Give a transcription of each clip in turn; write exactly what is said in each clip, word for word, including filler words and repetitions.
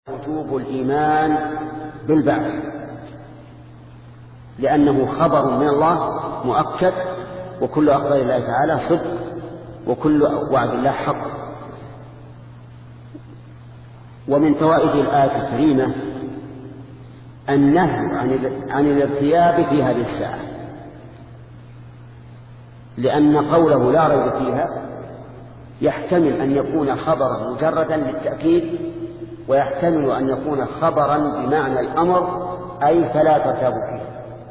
وجوب الإيمان بالبعث، لأنه خبر من الله مؤكد، وكل أخبار الله تعالى صدق، وكل وعد الله حق. ومن فوائد الآية الكريمة النهي عن الارتياب في هذه الساعة، لأن قوله لا ريب فيها يحتمل أن يكون خبرا مجردا للتأكيد، ويحتمل أن يكون خبرا بمعنى الأمر، أي فلا ترتابوا فيه.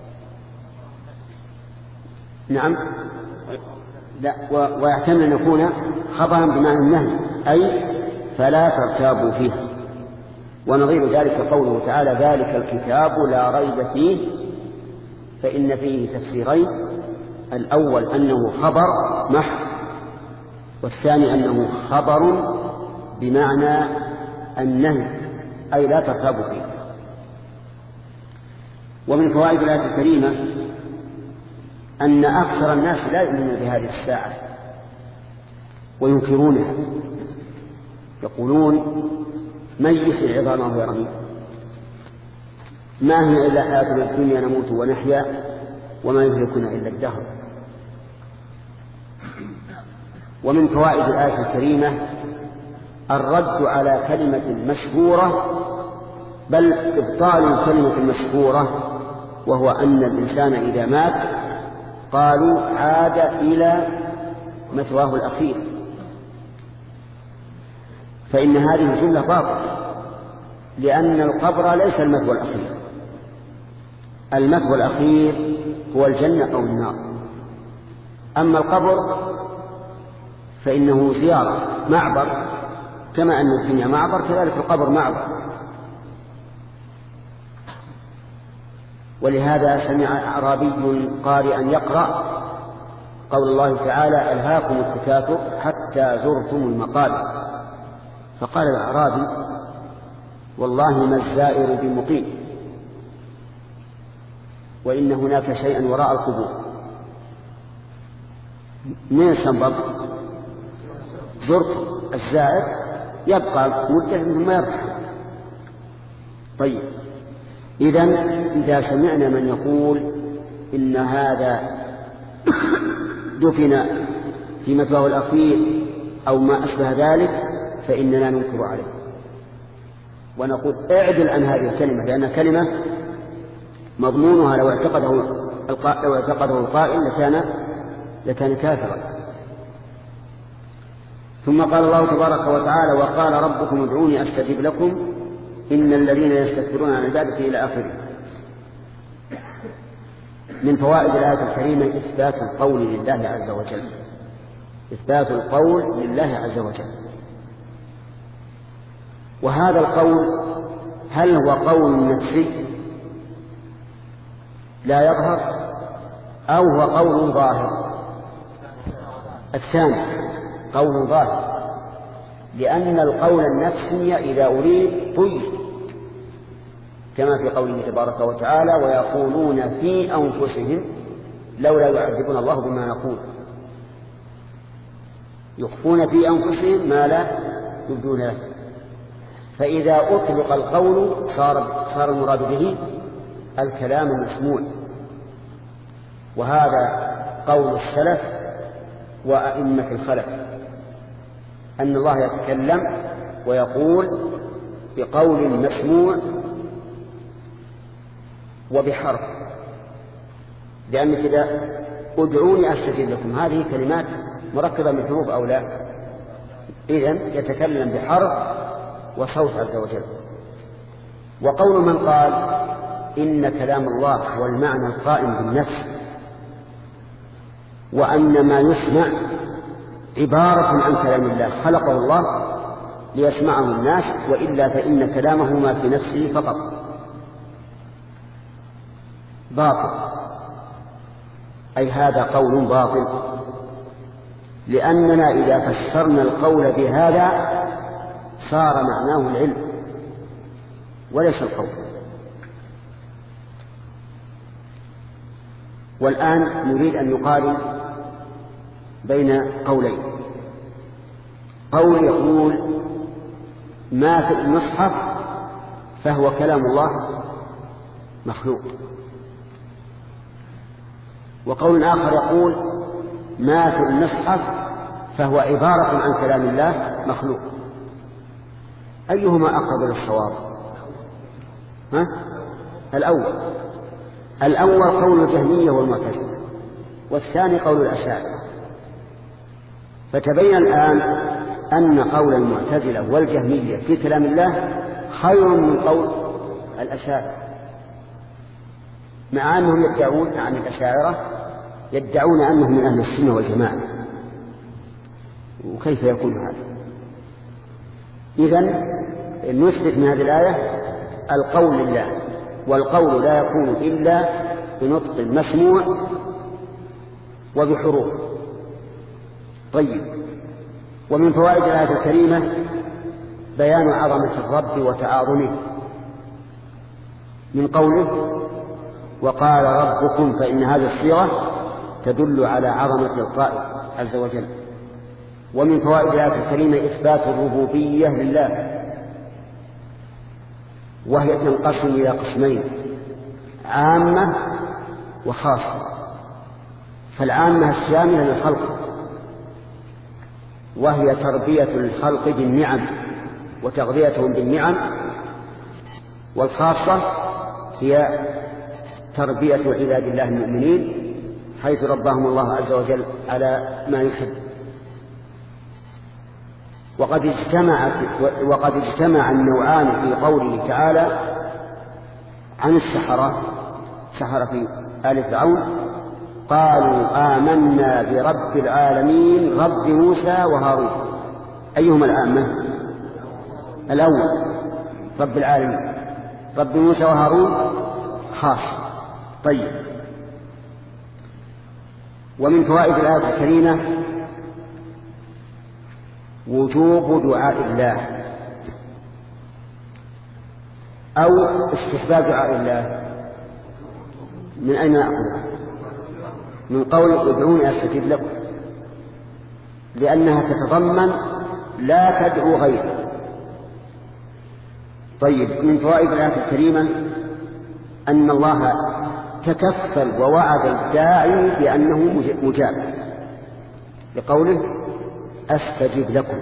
نعم، لا، ويحتمل أن يكون خبرا بمعنى النهي، أي فلا ترتابوا فيه. ونظير ذلك قوله تعالى ذلك الكتاب لا ريب فيه، فإن فيه تفسيرين: الأول أنه خبر محض، والثاني أنه خبر بمعنى النهي، أي لا ترتابوا فيه. ومن فوائد الآية الكريمة أن أكثر الناس لا يؤمنون بهذه الساعة وينكرونها، يقولون من يحيي العظام وهي رميم، ما هي إلا حياتنا الدنيا نموت ونحيا وما يهلكنا إلا الدهر. ومن فوائد الآية الكريمة الرد على كلمة مشهورة، بل إبطال الكلمة المشهورة، وهو أن الإنسان إذا مات قالوا عاد إلى مثواه الأخير، فإن هذه الجملة باطلة، لأن القبر ليس المثوى الأخير. المثوى الأخير هو الجنة أو النار، أما القبر فإنه زيارة معبر، كما أن الدنيا معبر كذلك القبر معبر. ولهذا سمع أعرابي قارئا يقرأ قول الله تعالى ألهاكم التكاثر حتى زرتم المقابر، فقال الأعرابي والله ما الزائر بمقيم، وإن هناك شيئا وراء القبور. من السنبط زرت الزائر يبقى مدة ثم يرجع. طيب، إذن إذا سمعنا من يقول إن هذا دفن في مثواه الأخير أو ما أشبه ذلك فإننا ننكر عليه ونقول اعدل عن هذه الكلمة، لأن كلمة مضمونها لو اعتقده لو اعتقده القائل لكان لكان كافرا. ثم قال الله تبارك وتعالى وقال ربكم ادعوني أستجب لكم إن الذين يستكبرون عن عبادتي إلى آخره. من فوائد الآية الكريمة إثبات القول لله عز وجل، إثبات القول لله عز وجل. وهذا القول هل هو قول نفسي لا يظهر أو هو قول ظاهر؟ الثاني قول ظاهر، لأن القول النفسي إذا أريد طيب، كما في قوله تبارك وتعالى ويقولون في أنفسهم لولا يعذبون الله بما نقول، يخفون في أنفسهم ما لا يبدون له. فإذا أطلق القول صار صار المراد به الكلام المسموع. وهذا قول السلف وأئمة الخلف، أن الله يتكلم ويقول بقول مسموع وبحرف، لأن كذا ادعوني أستجب لكم هذه كلمات مركبة من حروف أو لا؟ إذن يتكلم بحرف وصوت عز وجل. وقول من قال إن كلام الله هو المعنى القائم بالنفس، وأن ما يسمع عبارة عن كلام الله خلقه الله ليسمعه الناس، وإلا فإن كلامه ما في نفسه فقط، باطل. أي هذا قول باطل، لأننا إذا فسرنا القول بهذا صار معناه العلم وليس القول. والآن نريد أن نقارن بين قولين. قول يقول ما في المصحف فهو كلام الله مخلوق. وقول آخر يقول ما في المصحف فهو عبارة عن كلام الله مخلوق. أيهما أقرب للصواب؟ ها؟ الأول الأول قول الجهمية والمعتزلة، والثاني قول الأشاعرة. فتبين الآن أن قول المعتزلة والجهمية في كلام الله خير من قول الأشاعرة، مع أنهم يدعون عن الأشاعرة يدعون أنهم من أهل السنة والجماعة. وكيف يكون هذا؟ إذن نثبت من هذه الآية القول لله، والقول لا يكون إلا بنطق مسموع وبحروف. طيب، ومن فوائد الآية الكريمة بيان عظمة الرب وتعاظمه من قوله وقال ربكم، فإن هذه الصيغة تدل على عظمة القائل عز وجل. ومن فوائد الآية الكريمة إثبات الربوبية لله، وهي تنقسم إلى قسمين: عامة وخاصة. فالعامة الشاملة للخلق، وهي تربية الخلق بالنعم وتغذيتهم بالنعم. والخاصة هي تربية عباد الله المؤمنين، حيث ربهم الله عز وجل على ما يحب. وقد اجتمع وقد اجتمع النوعان في قوله تعالى عن السحرة سحرة آل فرعون: قالوا آمنا برب العالمين رب موسى وهارون. أيهما العامة؟ الأول رب العالمين، رب موسى وهارون خاص. طيب، ومن فوائد الآية الكريمة وجوب دعاء الله أو استحباب دعاء الله. من أين نأخذها؟ من قول ادعوني أستجب لكم، لأنها تتضمن لا تدعو غيره. طيب، من فوائد الآية الكريمة أن الله تكفل ووعد الداعي بأنه مجاب، بقوله أستجب لكم.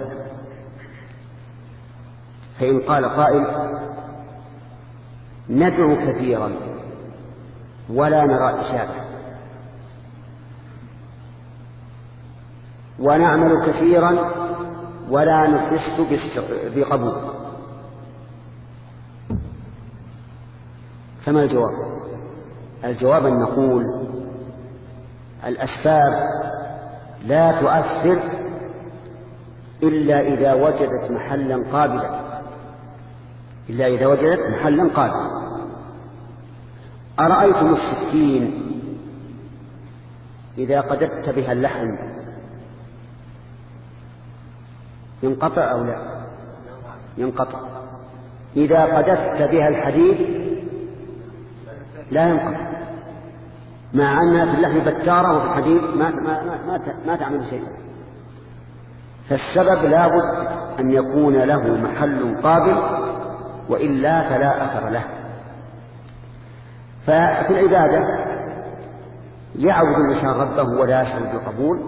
فإن قال قائل ندعو كثيرا ولا نرى إجابة، ونعمل كثيرا ولا نحس بقبول، فما الجواب؟ الجواب أن نقول الأسباب لا تؤثر إلا إذا وجدت محلا قابلا إلا إذا وجدت محلا قابلا. أرأيتم السكين إذا قددت بها اللحم ينقطع أو لا؟ ينقطع. إذا قددت بها الحديد لا ينقطع، مع أنها في اللحم بتارة وفي الحديد ما, ما, ما, ما تعمل شيء. فالسبب لا بد أن يكون له محل قابل، وإلا فلا أثر له. ففي العبادة يعبد الإنسان ربه ولا يشعر بالقبول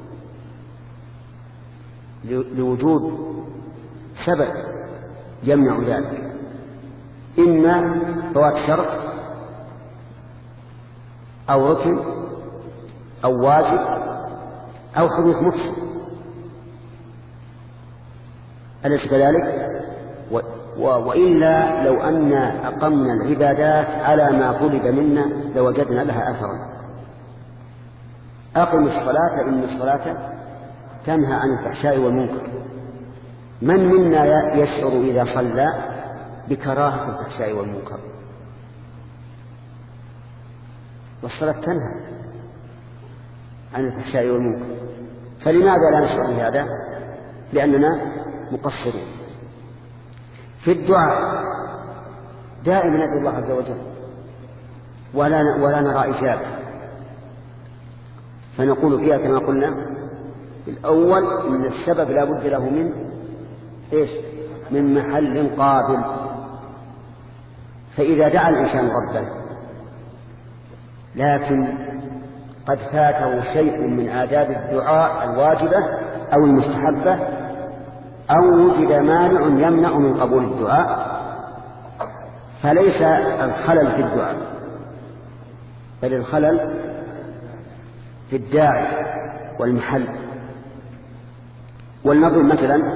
لوجود سبب يمنع ذلك، إما فوات شرط أو ركن أو واجب أو حدوث مفسد، أليس كذلك؟ و... و... وإلا لو أن أقمنا العبادات على ما طلب منا لوجدنا لها أثرا. أقم الصلاة إن الصلاة تنهى عن الفحشاء والمنكر. من منا يشعر إذا صلى بكراهة الفحشاء والمنكر؟ والصلاة تنهى عن الفحشاء والمنكر، فلماذا لا نشعر بهذا؟ لأننا مقصرون. في الدعاء دائما ندعو الله عز وجل ولا ولا نرى إجابة، فنقول فيها كما قلنا الأول إن السبب لا بد له من إيش؟ من محل قابل. فإذا دعا الإنسان ربه لكن قد فاته شيء من آداب الدعاء الواجبة أو المستحبة أو وجد مانع يمنع من قبول الدعاء، فليس الخلل في الدعاء بل الخلل في الداعي والمحل. ولنضرب مثلا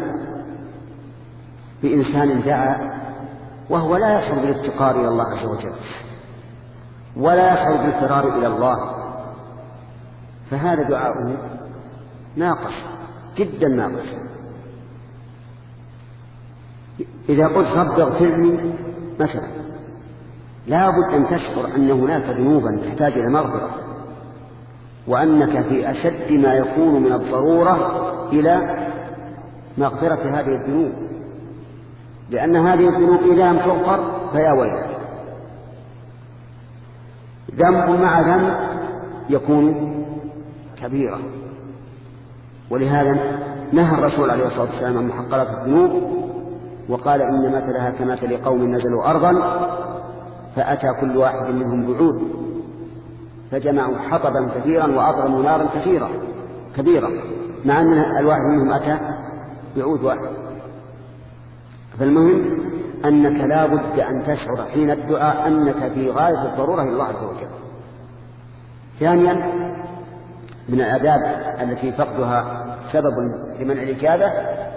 بإنسان دعا وهو لا يشعر بالافتقار إلى الله عز وجل ولا يشعر بالفرار إلى الله، فهذا دعاؤه ناقص جدا ناقص. إذا قلت رب اغفر لي مثلا لا بد أن تشعر أن هناك ذنوبا تحتاج إلى مغفرة، وأنك في أشد ما يكون من الضرورة إلى مغفرة هذه الذنوب، لأن هذه الذنوب إذا لم تغفر فيا ويلك. ذنب مع ذنب يكون كبيرا، ولهذا نهى الرسول عليه الصلاة والسلام عن محقرات الذنوب وقال إن مثلها كمثل قوم نزلوا أرضا فأتى كل واحد منهم بعود فجمعوا حطبا كثيرا وأضرموا نارا كثيرا كبيرة مع أن الواحد منهم أتى بعود واحد. فالمهم أنك لا بد أن تشعر حين الدعاء أنك في غاية الضرورة إلى الله عز وجل. ثانيا من الآداب التي فقدها سبب لمنع الإجابة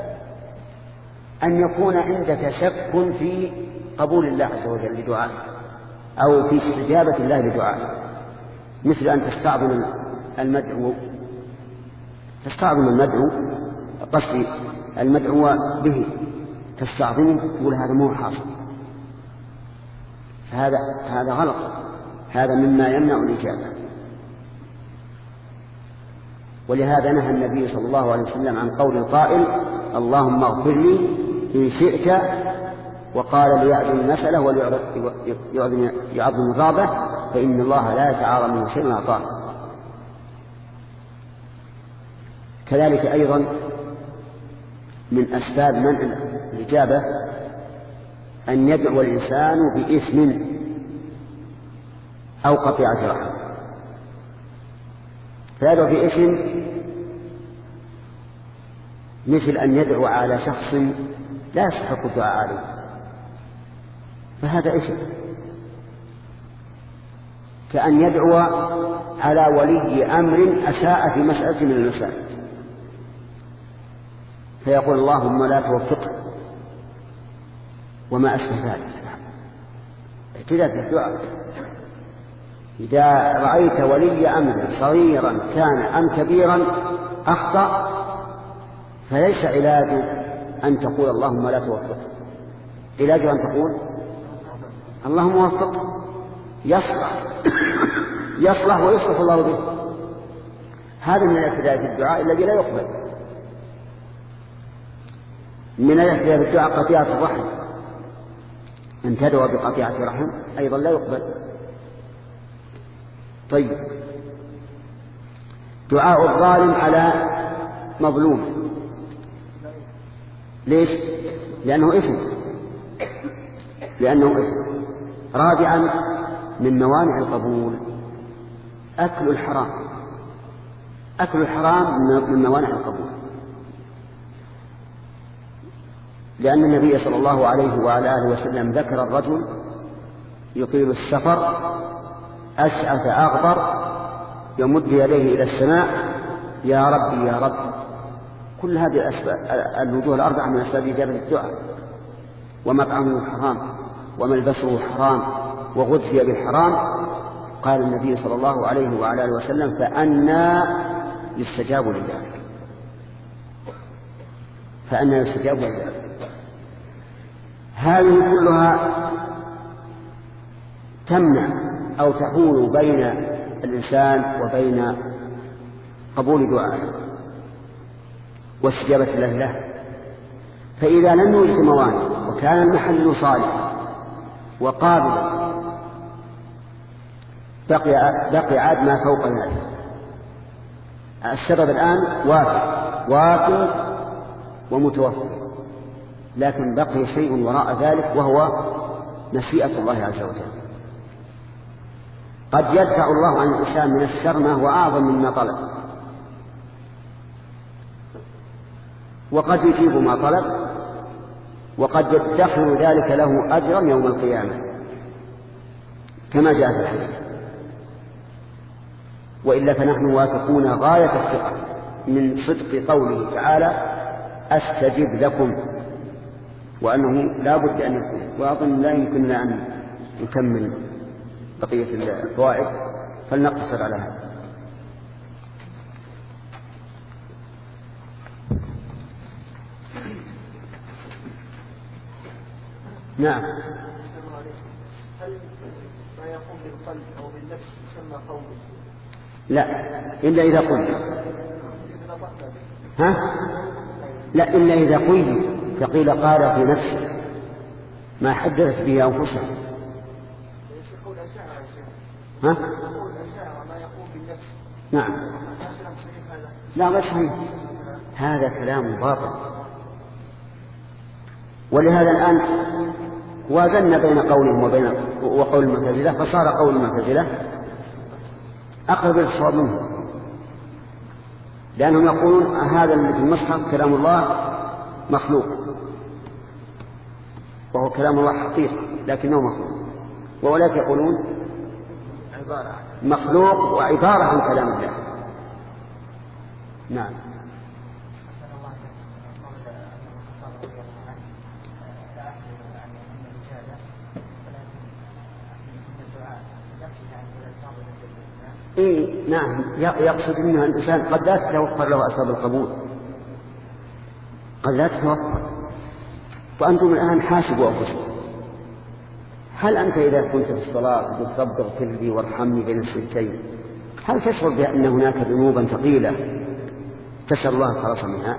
أن يكون عندك شك في قبول الله عز وجل لدعاء أو في استجابة الله لدعاء، مثل أن تستعظم المدعو تستعظم المدعو قصدي المدعو به تستعظمه تقول هذا مو حاصل، فهذا هذا غلط، هذا مما يمنع الإجابة. ولهذا نهى النبي صلى الله عليه وسلم عن قول القائل اللهم اغفر لي إن شئت، وقال ليعظم المسألة وليعظم الرابة فإن الله لا يتعارى منه شيء أعطاه. كذلك أيضا من أسباب منع الإجابة أن يدعو الإنسان بإثم أو قطيعة رحم، فيدعو بإثم مثل أن يدعو على شخص لا يستحق الدعاء عليه، فهذا إثم، كأن يدعو على ولي أمر أساء في مسألة من المسائل فيقول اللهم لا توفقه وما أشبه ذلك. اعتداء في الدعاء. إذا رأيت ولي أمر صغيرا كان أم كبيرا أخطأ فليس علاج أن تقول اللهم لا توفقه، علاج أن تقول اللهم وفقه يصلح يصلح ويصلح الله به. هذا من الاعتداء في الدعاء الذي لا يقبل. من الاعتداء في الدعاء قطيعة الرحم، أن تدعو بقطيعة رحم أيضا لا يقبل. طيب، دعاء الظالم على مظلوم، ليش؟ لأنه إثم لأنه إثم. رابعا من موانع القبول أكل الحرام، أكل الحرام من موانع القبول، لأن النبي صلى الله عليه وعلى آله وسلم ذكر الرجل يطيل السفر أشعث أغبر يمد يديه إلى السماء يا ربي يا رب. كل هذه الأسباب الوجوه الأربعة من أسباب إجابة الدعاء. ومطعمه حرام وملبسه حرام وغذي بالحرام. قال النبي صلى الله عليه وعلى آله وسلم فأنى يستجاب لذلك فأنى يستجاب لذلك. هذه كلها تمنع أو تحول بين الإنسان وبين قبول دعائه واستجابة الله له. فإذا لم يوجد موانع وكان المحل صالحا وقابلا بقي, بقي عاد ما فوق ذلك. السبب الآن وافي وافي ومتوفر، لكن بقي شيء وراء ذلك وهو مشيئة الله عز وجل. قد يدفع الله عن الإنسان من الشر ما هو أعظم مما طلب، وقد يجيب ما طلب، وقد يدخر ذلك له أجرا يوم القيامة كما جاء في الحديث. وإلا فنحن واثقون غاية الثقة من صدق قوله تعالى أستجب لكم، وأنه لا بد أن يكون. وأظن لا يمكننا أن نكمل بقية الفوائد، فلنقتصر على هذا. نعم. هل ما يقوم بالقلب أو بالنفس يسمى قول؟ لا، إلا إذا قلت. ها؟ لا، إلا إذا قلت. فقيل قال في نفسه ما حدثت به أنفسها. ها؟ نعم. لا، غير صحيح، هذا كلام باطل. ولهذا الآن وازلنا بين قولهم وبين وقول المعتزلة، فصار قول المعتزلة أقرب للصواب منه، لأنهم يقولون هذا الذي في المصحف كلام الله مخلوق، وهو كلام الله حقيقي لكنه مخلوق، وأولئك يقولون مخلوق وعبارة عن كلام الله. نعم. إيه نعم، يقصد أن الإنسان قد لا تتوفر له أسباب القبول، قد لا تتوفر. وأنتم الآن حاسبوا أنفسكم، هل أنت إذا كنت في الصلاة قلت رب اغفر لي وارحمني بين السجدتين، هل تشعر بأن هناك ذنوبا ثقيلة تسأل الله الخلاص منها؟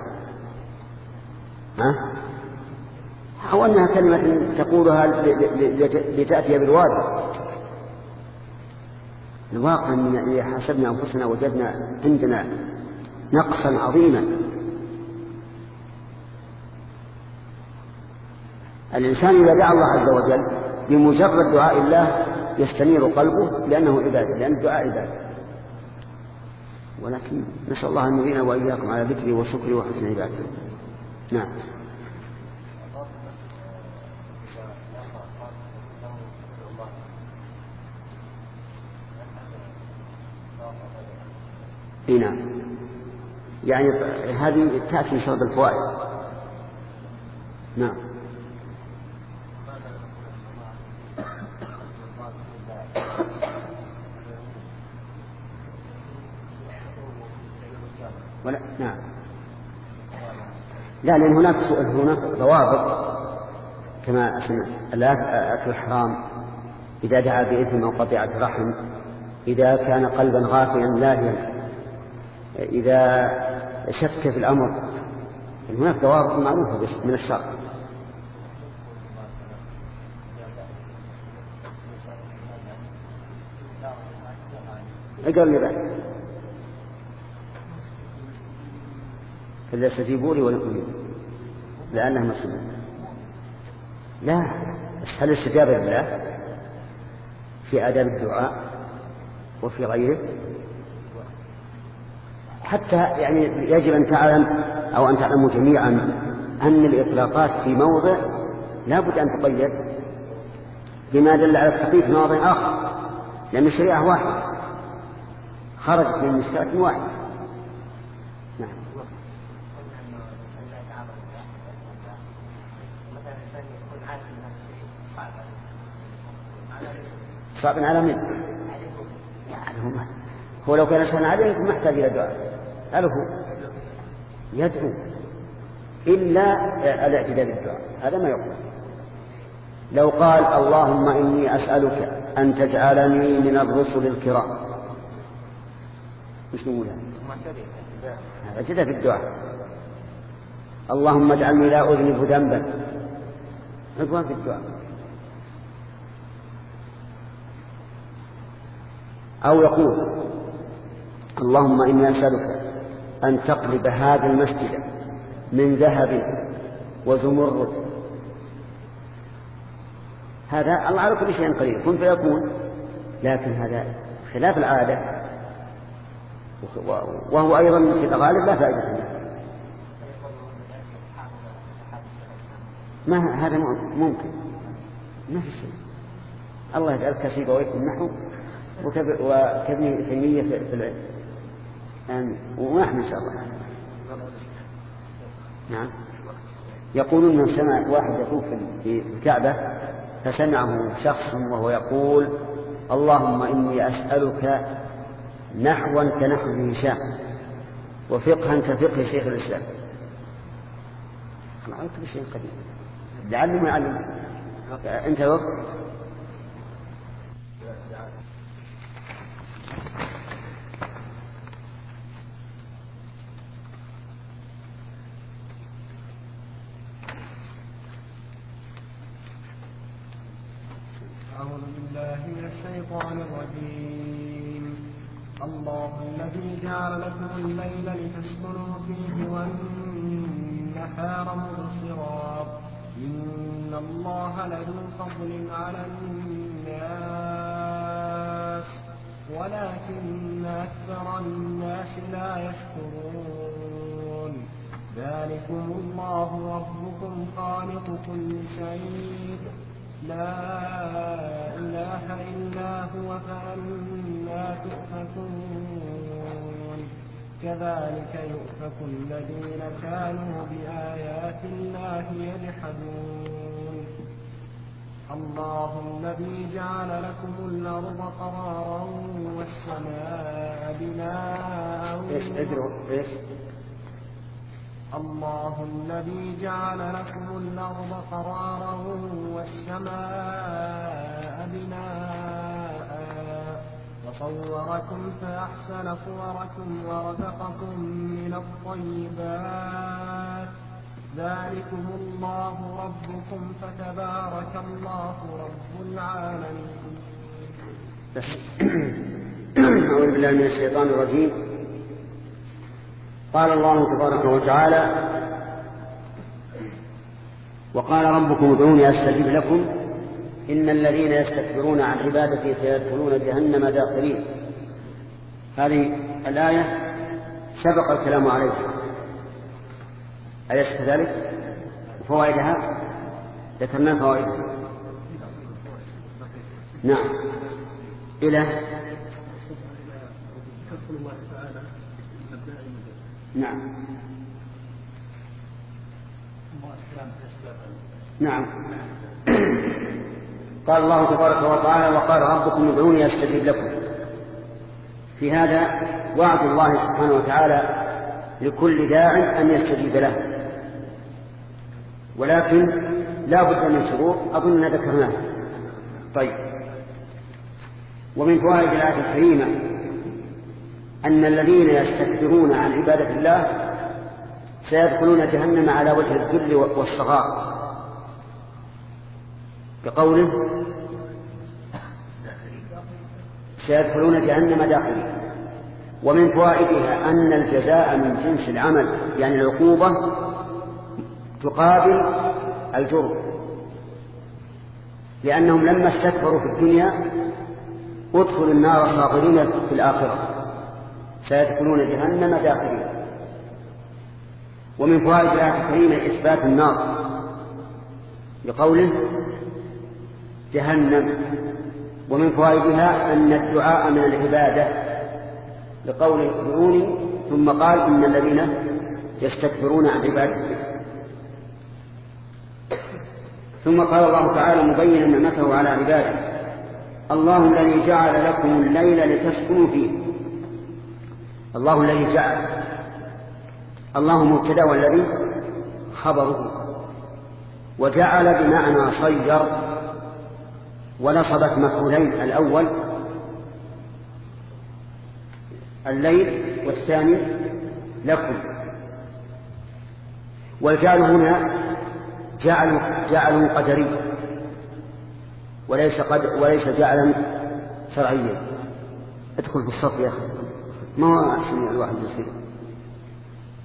ها؟ أو أنها كلمة تقولها لتأتي بالواجب؟ الواقع أن إذا حسبنا أنفسنا وجدنا عندنا نقصا عظيما. الإنسان إذا دعا الله عز وجل بمجرد دعاء الله يستنير قلبه، لأنه عبادة، لأن الدعاء عبادة. ولكن نسأل الله أن يعيننا وإياكم على ذكره وشكره وحسن عبادته. نعم. نعم، يعني هذه تأتي من شرط الفوائد. نعم. ولا نعم، لا، لأن هناك هناك ضوابط كما أكل الحرام إذا دعا بإثم أو قطيعة رحم، إذا كان قلبا غافيا لاهيا، إذا شك في الأمر. هناك ضوابط معروفة من الشرع. اقرأ لي بعد. فليستجيبوا لي وليؤمنوا لأنهم مسلمون. لا، هل الاستجابة لله في آداب الدعاء وفي غيره؟ حتى يعني يجب أن تعلم أو أن تعلموا جميعا أن الإطلاقات في موضع لا بد أن تقيد بما دل على التقييد في موضع آخر، لأن الشريعة واحدة خرجت من مشكلة واحدة. نعم. صعب على من؟ يعني هو لو كان شأن عليه يكون محتاج إلى دعاء، هل هو يدعو إلا الاعتداء بالدعاء؟ هذا ما يقول. لو قال اللهم إني أسألك أن تجعلني من الرسل الكرام، مش نقول هذا اعتداء بالدعاء. اللهم اجعلني لا أذنب ذنبا، عدوان في الدعاء. أو يقول اللهم إني أسألك أن تقلب هذا المسجد من ذهب وزمرد هذا الله على كل شيء قدير، كن فيكون. لكن هذا خلاف العادة، وهو أيضا في الغالب لا فائدة منه. ما هذا ممكن، ما في شيء. الله يجعلك كسيبويه في النحو وكابن تيمية في العلم، آمين. ونحن إن شاء الله. نعم. يقولون من سمع واحد يطوف في الكعبة فسمعه شخص وهو يقول: اللهم إني أسألك نحوا كنحو هشام وفقها كفقه شيخ الإسلام. أنا عارف كل شيء قديم، لعله ما يعلم. أنت وقت أعوذ بالله من الشيطان الرجيم. الله الذي جعل لكم الليل لتسكنوا فيه والنهار مبصرا إن الله لذو فضل على الناس ولكن أكثر الناس لا يشكرون. ذلكم الله ربكم خالق كل شيء لا إله إلا هو فأنا تؤفكون. كذلك يؤفك الذين كانوا بآيات الله يجحدون. الله الذي جعل لكم الأرض قرارا والسماء بناء. الله الذي جعل لكم الأرض قرارا والسماء بناء وصوركم فأحسن صوركم ورزقكم من الطيبات. ذلكم الله ربكم فتبارك الله رب العالمين. أعوذ بالله من الشيطان الرجيم. قال الله تبارك وتعالى: وقال ربكم ادعوني أستجب لكم إن الذين يستكبرون عن عبادتي سيدخلون جهنم داخرين. هذه الآية سبق الكلام عليها، أليس كذلك؟ فوائدها ذكرنا فوائدها. نعم. إلى نعم نعم قال الله تبارك وتعالى: وقال ربكم ادعوني أستجب لكم. في هذا وعد الله سبحانه وتعالى لكل داع أن يستجيب له، ولكن لا بد من شروط أظننا ذكرناها. طيب، ومن فوائد الآية الكريمة أن الذين يستكبرون عن عبادة الله سيدخلون جهنم على وجه الذل والصغار، بقوله سيدخلون جهنم داخلين. ومن فوائدها أن الجزاء من جنس العمل، يعني العقوبة تقابل الجرم، لأنهم لما استكبروا في الدنيا ادخلوا النار صاغرين في الآخرة، سيدخلون جهنم داخلين. ومن فوائد الآية الكريمة إثبات النار بقوله جهنم. ومن فوائدها أن الدعاء من العبادة بقوله ادعوني، ثم قال إن الذين يستكبرون عن عبادته. ثم قال الله تعالى مبينا نعمته على عباده: الله الذي جعل لكم الليل لتسكنوا فيه. الله الذي جعل، الله مبتدأ والذي خبره، وجعل بمعنى صير، ونصبت مفعولين: الأول الليل والثاني لكم. والجعل هنا جعل جعل قدري وليس قد وليس جعلا شرعيا. ادخل في الصف يا أخي، ما هو عشان الواحد يصير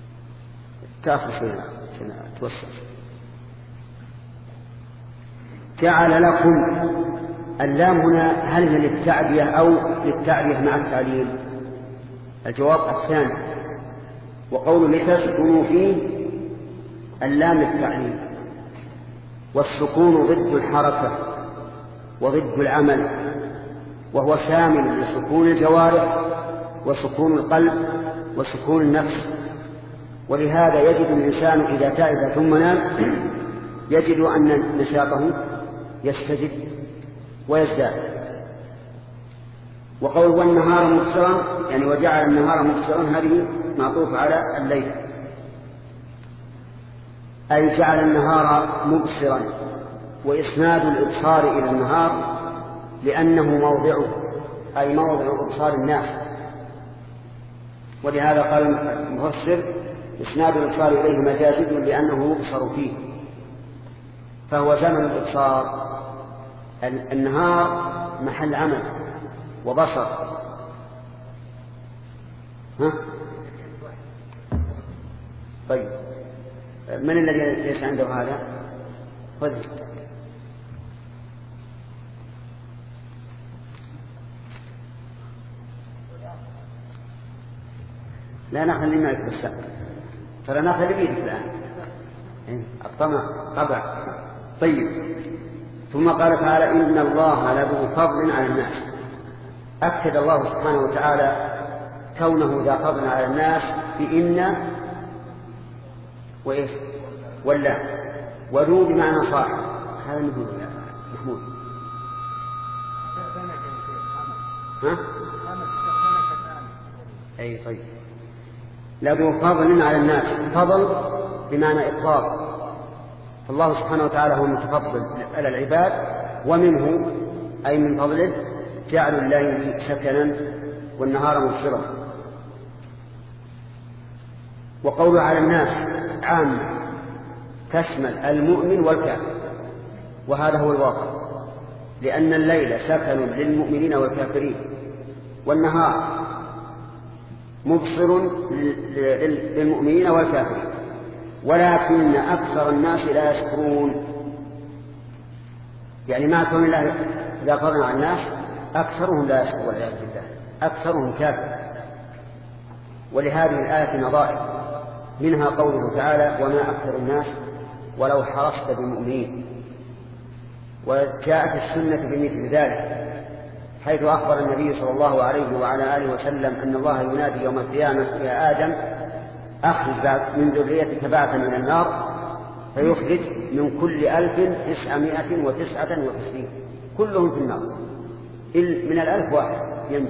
تأخذ شيء عشان توسع. جعل لكم، اللام هنا هل هي للتعبية أو للتعبية مع التعليل؟ الجواب الثاني. وقول لتسكنوا فيه اللام للتعليل، والسكون ضد الحركة وضد العمل، وهو شامل لسكون الجوارح وسكون القلب وسكون النفس. ولهذا يجد الإنسان إذا تعب ثم نام يجد أن نشاطه يستجد ويزداد. وقول والنهار مبصرا يعني وجعل النهار مبصرا هذه معطوف على الليل، أي جعل النهار مبصرا، وإسناد الإبصار إلى النهار لأنه موضعه أي موضع إبصار الناس. ولهذا قال المفسر إسناد الإبصار إليه مجازي لأنه يبصر فيه، فهو زمن الإبصار. النهار محل عمل وبصر. ها؟ طيب من الذي ليس عنده هذا؟ خذ. لا نخلي معك بالسقف، ترى نخلي بيدك الآن الطمع طبع. طيب ثم قال تعالى إن الله لذو فضل على الناس. أكد الله سبحانه وتعالى كونه ذا فضل على الناس بإن وإيش ولا وذو بمعنى صاحب. هذا محمود محمود ها؟ أي طيب. لذو فضل على الناس، فضل بمعنى إفضال، فالله سبحانه وتعالى هو المتفضل على العباد، ومنه أي من فضله جعل الليل سكنا والنهار مبصرا. وقول على الناس عام تشمل المؤمن والكافر، وهذا هو الواقع، لأن الليل سكن للمؤمنين والكافرين، والنهار مبصر للمؤمنين والكافرين، ولكن أكثر الناس لا يشكرون. يعني ما كون الله إذا قرن على الناس أكثرهم لا يشكرون والعياذ بالله، أكثرهم كافر. ولهذه الآية نظائر، منها قوله تعالى وما أكثر الناس ولو حرصت بمؤمنين. وجاءت السنة بمثل ذلك، حيث أخبر النبي صلى الله عليه وعلى آله وسلم أن الله ينادي يوم القيامة يا آدم أخرج من ذريتك بعثا من النار، فيخرج من كل ألف تسعمائة وتسعة وتسعين كلهم في النار من الألف واحد ينجو.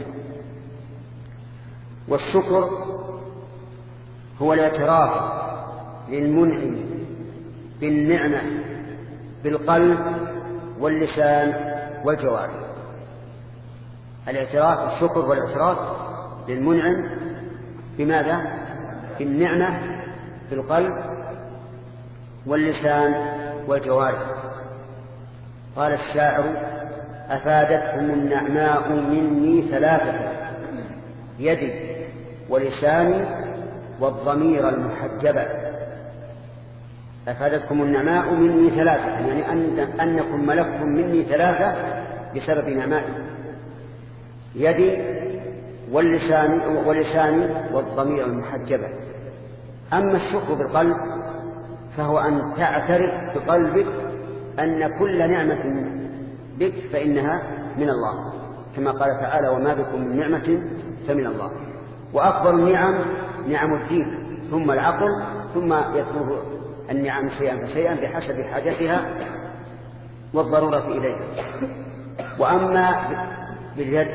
والشكر هو الاعتراف للمنعم بالنعمة بالقلب واللسان والجوارح. الاعتراف الشكر والاعتراف للمنعم بماذا؟ بالنعمة بالقلب واللسان والجوارح. قال الشاعر أفادتهم النعماء مني ثلاثة، يدي ولساني والضمير المحجبة. أفادتكم النعماء مني ثلاثة، يعني أن أنكم ملكتم مني ثلاثة بسبب نعمائي، يدي واللسان ولساني والضمير المحجبة. أما الشكر بالقلب فهو أن تعترف بقلبك أن كل نعمة بك فإنها من الله، كما قال تعالى وما بكم من نعمة فمن الله. وأكبر النعم نعم الدين، ثم العقل، ثم يكون النعم شيئا فشيئا بحسب حاجتها والضرورة إليها. وأما باليد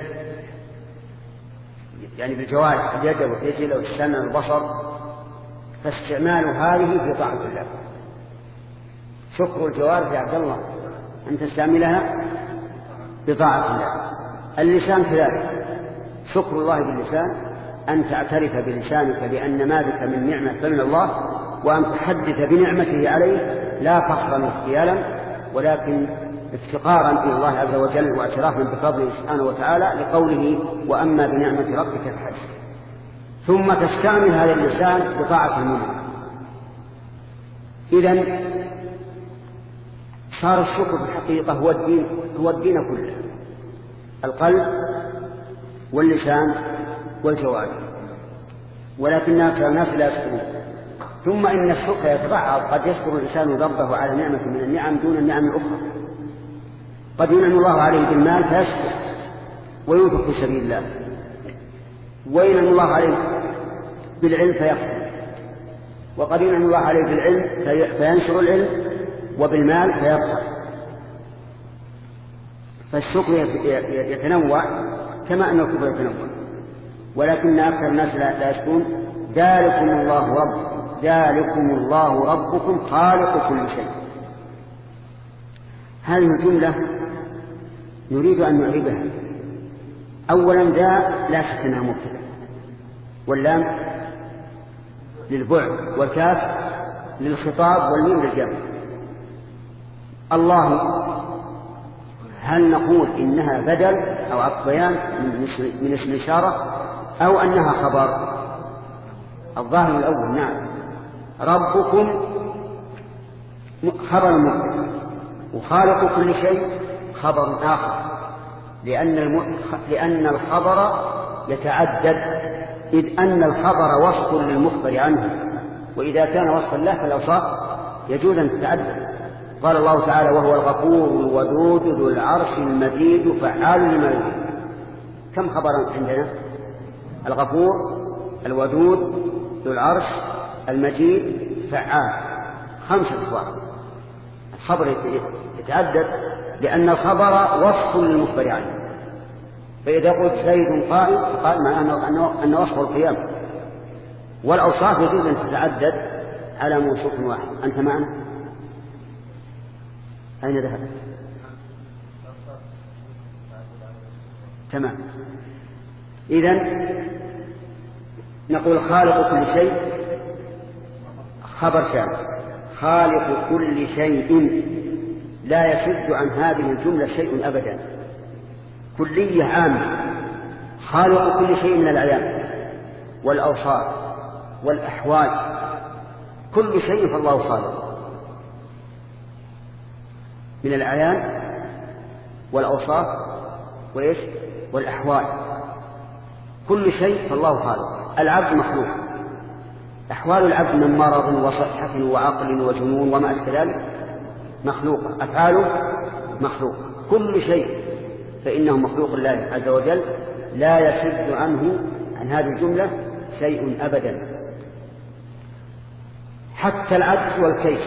يعني بالجوارح، اليد والرجل والسمع والبصر، فاستعمال هذه في طاعة الله. شكر الجوارح يا عبد الله أن تستعملها بطاعة الله. اللسان كذلك، شكر الله باللسان أن تعترف بلسانك بأن ما بك من نعمة فمن الله، وأن تحدث بنعمته عليه لا فخرا واختيالا ولكن افتقارا إلى الله عز وجل واعترافا بفضله سبحانه وتعالى، لقوله وأما بنعمة ربك فحدث. ثم تستعمل هذا اللسان بطاعة المنعم. إذن صار الشكر في الحقيقة هو الدين, هو الدين كله، القلب واللسان والجوارح، ولكن أكثر الناس لا يشكرون. ثم إن الشكر يتبعض، قد يشكر الإنسان ربه على نعمة من النعم دون النعم الأخرى. قد ينعم الله عليه بالمال فيشكر وينفق في سبيل الله، وينعم الله عليه بالعلم فيكفر، وقد ينعم الله عليه بالعلم فينشر العلم، وبالمال فيبخل. فالشكر يتنوع كما أن الكفر يتنوع، ولكن أكثر الناس لا يشكرون. ذلكم الله رب ذلكم الله ربكم خالق كل شيء. هذه الجملة نريد أن نعربها. أولا ذا لا شك أنها مبتدأ، واللام للبعد، والكاف للخطاب، والميم للجمع. الله هل نقول إنها بدل أو عطف بيان من اسم إشارة، أو أنها خبر؟ الظاهر الأول نعم. ربكم خبر مبتدأ، وخالق كل شيء خبر آخر، لأن, الم... لأن الخبر يتعدد، إذ أن الخبر وصف للمخبر عنه، وإذا كان وصفا له فالأوصاف يجوز أن تتعدد. قال الله تعالى: وهو الغفور الودود ذو العرش المجيد فعال لما يريد. كم خبرا عندنا؟ الغفور، الودود، ذو العرش، المجيد، فعال، خمسة أخبار. الخبر يتعدد لأن الخبر وصف للمخبر عنه. فإذا قلت زيد قائم فقال معناه أن وصف القيام. والأوصاف يجوز أن تتعدد على موصوف واحد. أنت معنا؟ أين ذهب؟ تمام. إذن نقول خالق كل شيء خبر شامل. خالق كل شيء لا يشد عن هذه الجملة شيء أبدا، كلية عامة. خالق كل شيء من الأعيان والأوصاف والأحوال، كل شيء فالله خالق من الأعيان والأوصاف وإيش والأحوال، كل شيء فالله خالق. العبد مخلوق، أحوال العبد من مرض وصحة وعقل وجنون وما أشبه ذلك مخلوقة، أفعاله مخلوقة، كل شيء فإنه مخلوق لله عز وجل، لا يشد عنه عن هذه الجملة شيء أبدا. حتى العجز والكيس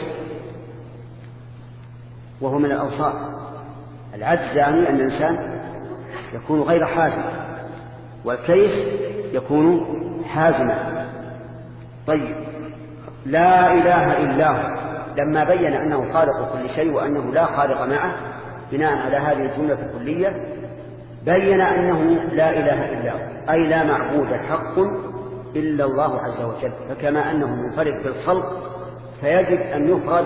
وهو من الأوصاف. العجز يعني أن الإنسان يكون غير حازم، والكيس يكون حازما. طيب، لا إله إلا هو لما بين أنه خالق كل شيء وأنه لا خالق معه بناء على هذه الجملة الكلية، بين أنه لا إله إلا هو، أي لا معبود حق إلا الله عز وجل. فكما أنه منفرد بالخلق فيجب أن يفرد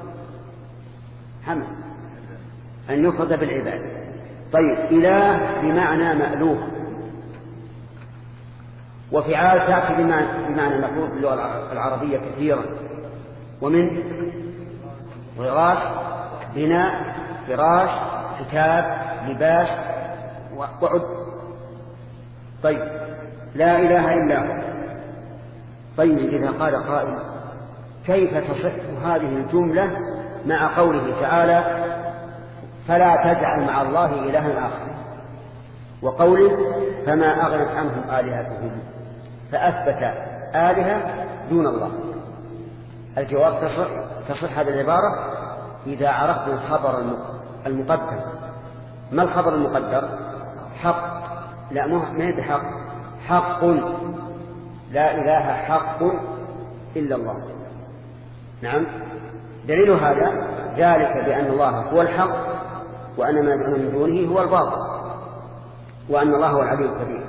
حمد أن يفرد بالعبادة. طيب، إله بمعنى مألوه، وفعال تأتي بمعنى مفعول باللغة العربية كثيرا، ومن غراس بناء فراش كتاب لباس وعد. طيب، لا إله إلا هو. طيب، إذا قال قائل كيف تصح هذه الجملة مع قوله تعالى فلا تجعل مع الله إلها آخر، وقوله فما أغنت عنهم آلهتهم، فأثبت آلهة دون الله؟ الجواب تصح تصح هذه العبارة إذا عرفنا الخبر المقدر. ما الخبر المقدر؟ حق، لا ما هي بحق، حق، لا إله حق إلا الله. نعم، دليل هذا ذلك بأن الله هو الحق، وأن ما يدعون من دونه هو الباطل، وأن الله هو العلي الكبير.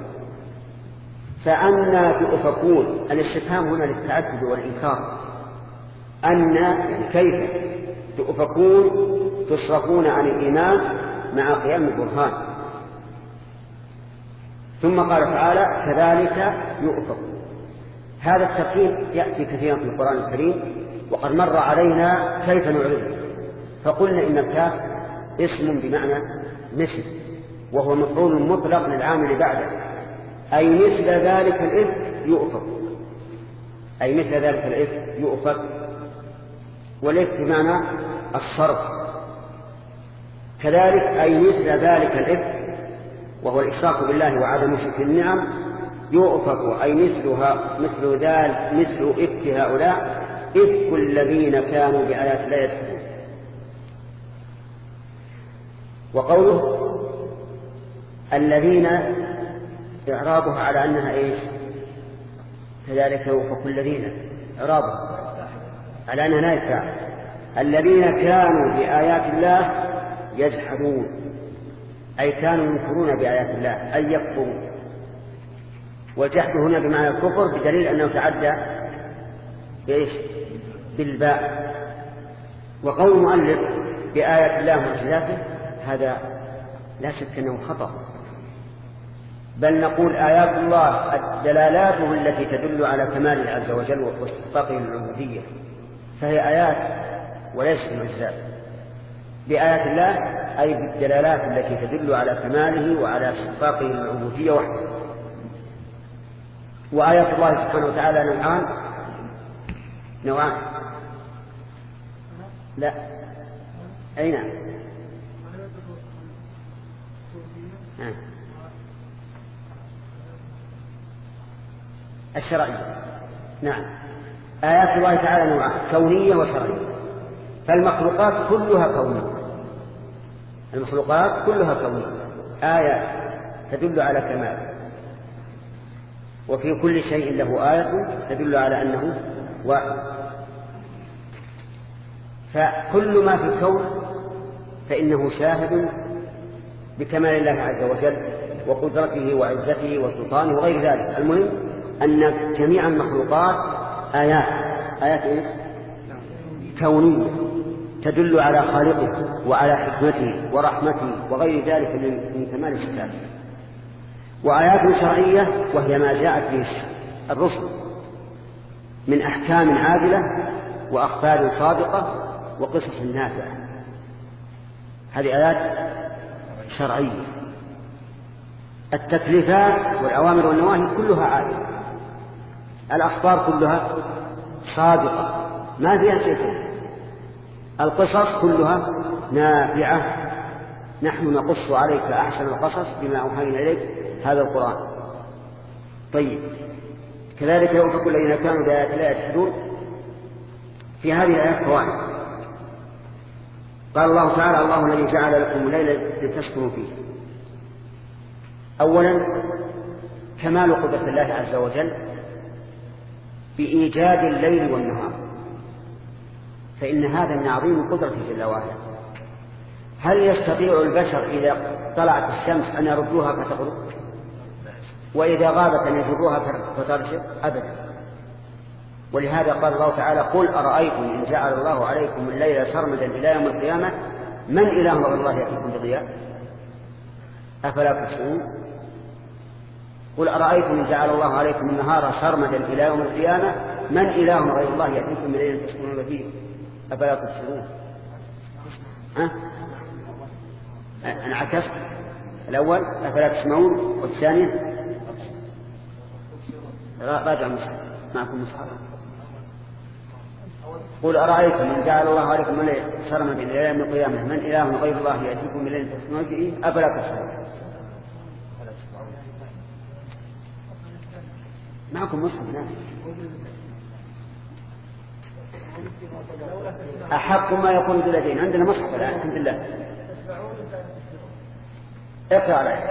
فأنا تؤفكون؟ الاستفهام هنا للتعدد والإنكار. أن يعني كيف تؤفكون تصرفون عن الإيمان مع قيام البرهان؟ ثم قال تعالى كذلك يؤفكون. هذا الترتيب يأتي كثيرا في القرآن الكريم، وقد مر علينا كيف نعرضه. فقلنا إن الكاف اسم بمعنى مثل، وهو مفعول مطلق للعامل بعده، أي مثل ذلك الإفك يؤفك، أي مثل ذلك الإفك يؤفك. والإفك بمعنى الصرف، كذلك أي مثل ذلك الإفك وهو الإشراك بالله وعدم شكر النعم يؤفك، أي مثلها مثل ذلك مثل إفك هؤلاء إفك الذين كانوا بآيات الله يجحدون. وقوله الذين إعرابها على أنها إيش؟ كذلك يؤفك الذين، إعرابها على أنها لا يفعل. الذين كانوا بآيات الله يجحدون، أي كانوا ينكرون بآيات الله، أي يكفرون. والجحد هنا بمعنى الكفر بدليل أنه تعدى بإيش؟ بالباء. وقول المؤلف بآيات الله ومعجزاته هذا لا شك أنه خطأ، بل نقول آيات الله دلالاته التي تدل على كماله عز وجل واستحقاقه للعبودية، فهي آيات وليست معجزات. بآيات الله أي بالدلالات التي تدل على كماله وعلى استحقاقه للعبودية وحده. وآيات الله سبحانه وتعالى نوعان نوعان لا أين نعم الشرعية. نعم آيات الله تعالى نوعان، كونية وشرعية. فالمخلوقات كلها كونية، المخلوقات كلها كونية، آيات تدل على كمال، وفي كل شيء له آية تدل على أنه واحد. فكل ما في الكون فإنه شاهد بكمال الله عز وجل وقدرته وعزته وسلطانه وغير ذلك. المهم أن جميع المخلوقات آيات آيات إيش؟ كونية تدل على خالقه وعلى حكمته ورحمته وغير ذلك من كمال صفاته. وآيات شرعية وهي ما جاءت به الرسل من أحكام عادلة وأخبار صادقة وقصص نافعة، هذه آيات شرعية. التكليفات والأوامر والنواهي كلها عادلة، الأخبار كلها صادقة ما فيها شيء، القصص كلها نافعة، نحن نقص عليك أحسن القصص بما أوحينا إليك هذا القرآن. طيب كذلك يؤفك الذين كانوا بآيات الله يجحدون. في هذه الآيات فوائد. قال الله تعالى الله الذي جعل لكم الليل لتسكنوا فيه. أولا كمال قدرة الله عز وجل بإيجاد الليل والنهار، فإن هذا من عظيم قدرته جل وعلا. هل يستطيع البشر إذا طلعت الشمس أن يردوها فتغرب، وإذا غابت أن يجروها فترشد؟ أبدا. ولهذا قال الله تعالى قل أرأيتم إن جعل الله عليكم الليل سرمدا إلى يوم القيامة من إله غير الله يأتيكم بضياء أفلا تبصرون. قل أرأيتم إن جعل الله عليكم النهار سرمدا إلى يوم القيامة من إله غير الله يأتيكم بليل تسكنون فيه أفلا تبصرون. ها أنا عكست الأول أفلا تسمعون، والثاني راجع مصحف معكم مصحف. قل أرأيتم إن جعل الله عليكم الليل سرمدا إلى يوم القيامة من إله غير الله يأتيكم بليل تسكنون فيه أفلا تبصرون. معكم مصحف ناس أحق ما يكون بلدين عندنا مصحف الآن الحمد لله. اقرأ عليك.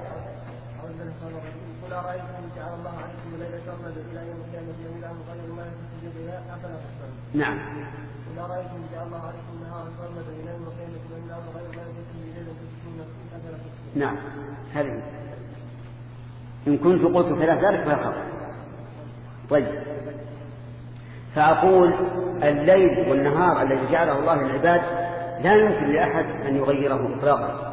قل أرأيتم إن جعل الله عليكم الليل سرمدا إلى يوم القيامة من إله غير الله يأتيكم بضياء أفلا تبصرون. نعم. قل أرأيتم إن جعل الله عليكم النهار سرمدا إلى يوم القيامة من إله غير الله يأتيكم بليل تسكنون فيه أفلا تبصرون. نعم هذه إن كنت قلت ثلاث ذلك فلا خطأ. طيب فأقول الليل والنهار الذي جعله الله للعباد لا يمكن لأحد أن يغيره إطلاقا.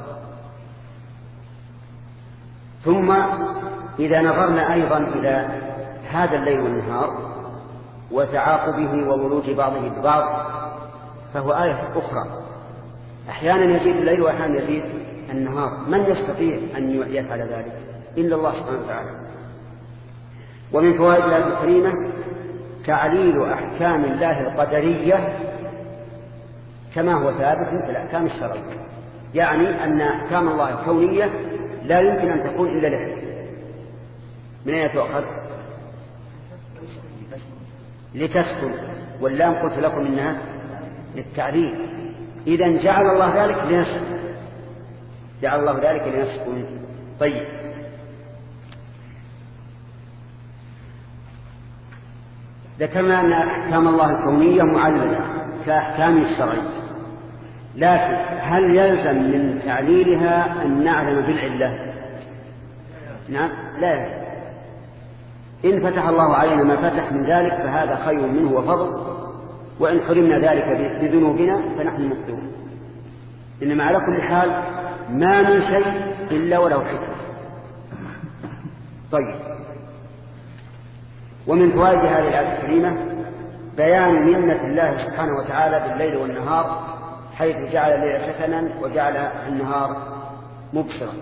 ثم إذا نظرنا أيضا إلى هذا الليل والنهار وتعاقبه وولوج بعضه ببعض فهو آية أخرى أحيانا يزيد الليل وأحيانا يزيد النهار. من يستطيع أن يفعل ذلك إلا الله سبحانه وتعالى. ومن فوائد الآية الكريمة تعليل أحكام الله القدرية كما هو ثابت في الأحكام الشرعية، يعني أن أحكام الله الكونية لا يمكن أن تكون إلا له. من أين تؤخذ؟ لتسكن، واللام قلت لكم إنها للتعليل. إذن جعل الله ذلك لنسكن، جعل الله ذلك لنسكن. طيب، ذكرنا أن أحكام الله الكونية معللة كأحكام الشرعية، لكن هل يلزم من تعليلها أن نعلم بالعلة؟ نعم، لا يلزم. إن فتح الله علينا ما فتح من ذلك فهذا خير منه وفضل، وإن حرمنا ذلك بذنوبنا فنحن مخطئون. إنما على كل حال ما من شيء إلا وله حكمة. طيب، ومن فوائد هذه الآية الكريمة بيان منة الله سبحانه وتعالى بالليل والنهار، حيث جعل الليل سكنا وجعل النهار مبصرا.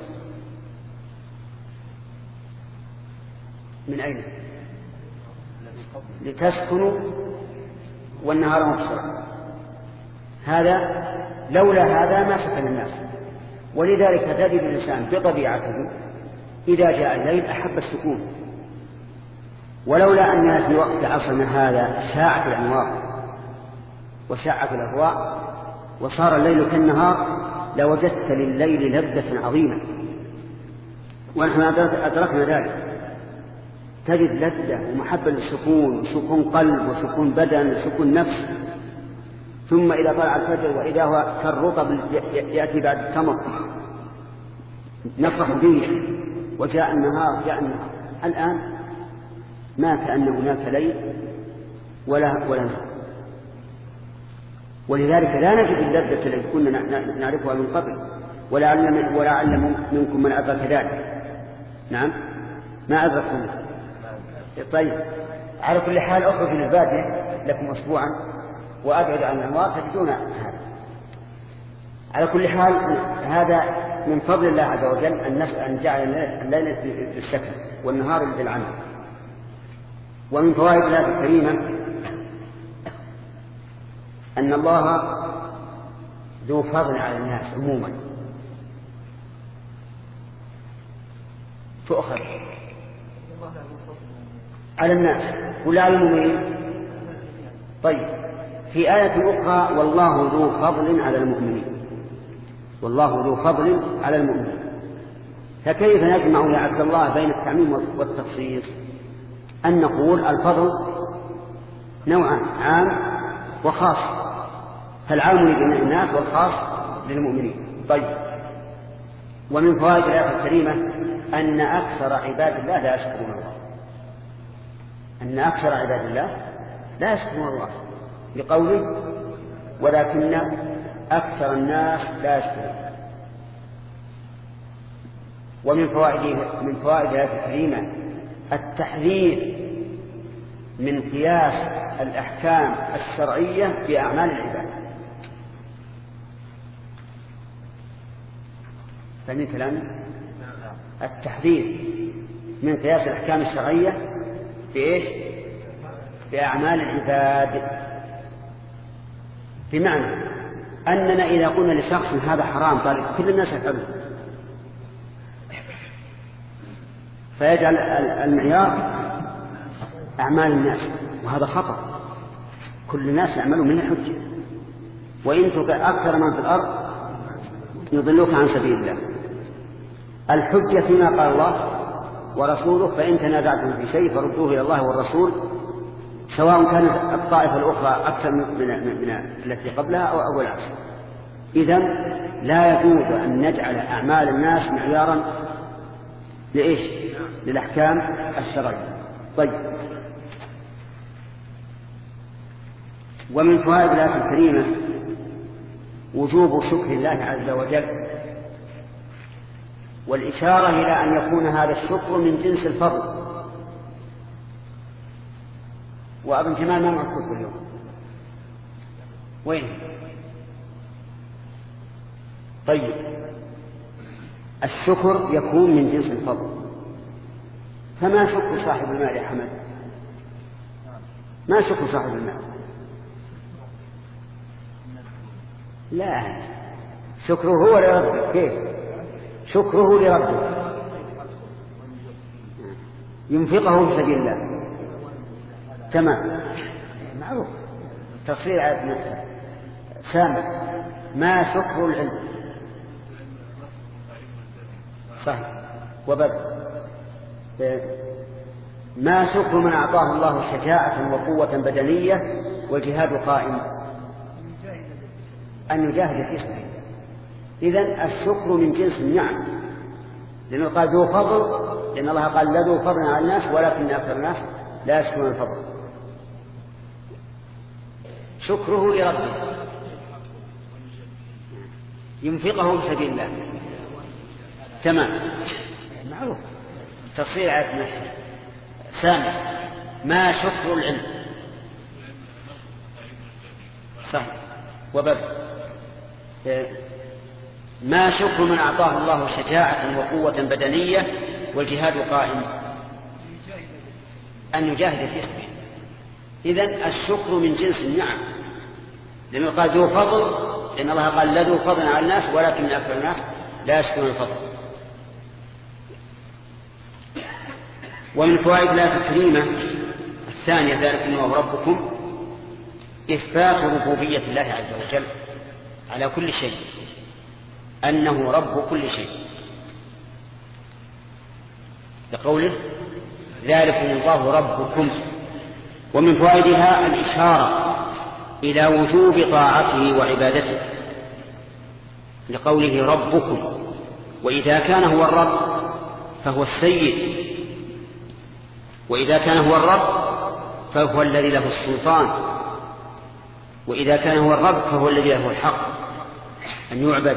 من أين؟ لتسكنوا والنهار مبصرا. هذا لولا هذا ما سكن الناس، ولذلك تجد الإنسان بطبيعته إذا جاء الليل أحب السكون، ولولا أننا في وقت عصرنا هذا شاعت الأنوار وشاعت الأضواء وصار الليل كالنهار لوجدت لليل لذة عظيمة، ونحن أدركنا ذلك. تجد لذة ومحبة للسكون، وسكون قلب وسكون بدن وسكون نفس. ثم إذا طلع الفجر وإذا هو كالرطب يأتي بعد التمر نفرح به، وجاء النهار جاء النهار. الآن ما كأن هناك ليل ولا ولا نهار، ولذلك لا نجد اللذة التي كنا نعرفها من قبل، ولعل ولعل منكم من أدرك ذلك. نعم، ما أدركتم. طيب، على كل حال أخرج للبادية لكم أسبوعا وأبعد عن الأنوار تجدون هذا. على كل حال هذا من فضل الله عز وجل أن جعل الليل للسكن والنهار للعمل. ومن فوائد الآية الكريمة أن الله ذو فضل على الناس عموما، تؤخذ على الناس ولا على المؤمنين. طيب، في آية أخرى والله ذو فضل على المؤمنين، والله ذو فضل على المؤمنين. فكيف نجمع يا عبد الله بين التعميم والتخصيص؟ أن نقول الفضل نوعان، عام وخاص، فالعام لجميع الناس والخاص للمؤمنين. طيب، ومن فوائد الآية الكريمة أن أكثر عباد الله لا يشكرون الله، أن أكثر عباد الله لا يشكرون الله لقوله ولكن أكثر الناس لا يشكرون. ومن فوائد من فوائد الآية الكريمة التحذير من قياس الأحكام الشرعية في أعمال العباد. فمن كلام التحذير من قياس الأحكام الشرعية في إيش؟ في أعمال العباد، بمعنى أننا إذا قلنا لشخص هذا حرام طالب كل الناس يفعله، فيجعل المعيار أعمال الناس، وهذا خطأ. كل الناس يعملون من الحجة، وإن تطع أكثر من في الأرض يضلوك عن سبيل الله. الحجة فيما قال الله ورسوله، فإن تنازعتم في شيء فردوه إلى الله والرسول، سواء كانت الطائفة الأخرى أكثر من, من, من التي قبلها أو أول العصر. إذن لا يجوز أن نجعل أعمال الناس معيارا لإيش؟ للأحكام الشرعية. طيب، ومن فوائد الآية الكريمة وجوب شكر الله عز وجل، والإشارة إلى أن يكون هذا الشكر من جنس الفضل. وابن جمال ما معكم اليوم وين؟ طيب الشكر يكون من جنس الفضل، فما شكر صاحب المال يا حمد؟ ما شكر صاحب المال؟ لا، شكره هو لربه. كيف شكره لربه؟ ينفقه في سبيل الله. تمام، معروف تفصيل على نفسه. سامع، ما شكر العلم؟ صحيح. وبدء ما شكر من أعطاه الله شجاعة وقوة بدنية والجهاد قائم؟ أن يجاهد في سبيل الله. إذن الشكر من جنس النعم، لأنه قال ذو فضل، لأن الله قال لا ذو فضل على الناس ولكن أكثر الناس لا يشكرون الفضل. شكره لربه، ينفقه في سبيل الله. تمام، معروف تفصيل على نفسه. سامع، ما شكر العلم؟ صح. وبدء ما شكر من أعطاه الله شجاعة وقوة بدنية والجهاد قائم؟ أن يجاهد في سبيله. إذن الشكر من جنس النعم، لأنه قال ذو فضل، لأن الله قال لا ذو فضل على الناس ولكن أكثر الناس لا يشكرون الفضل. ومن فوائد الآية الكريمة الثانية ذلك أنه ربكم إثبات ربوبية الله عز وجل على كل شيء، أنه رب كل شيء، لقوله ذلكم الله ربكم. ومن فوائدها الإشارة إلى وجوب طاعته وعبادته، لقوله ربكم، وإذا كان هو الرب فهو السيد، وإذا كان هو الرب فهو الذي له السلطان، وإذا كان هو الرب فهو الذي له الحق أن يعبد.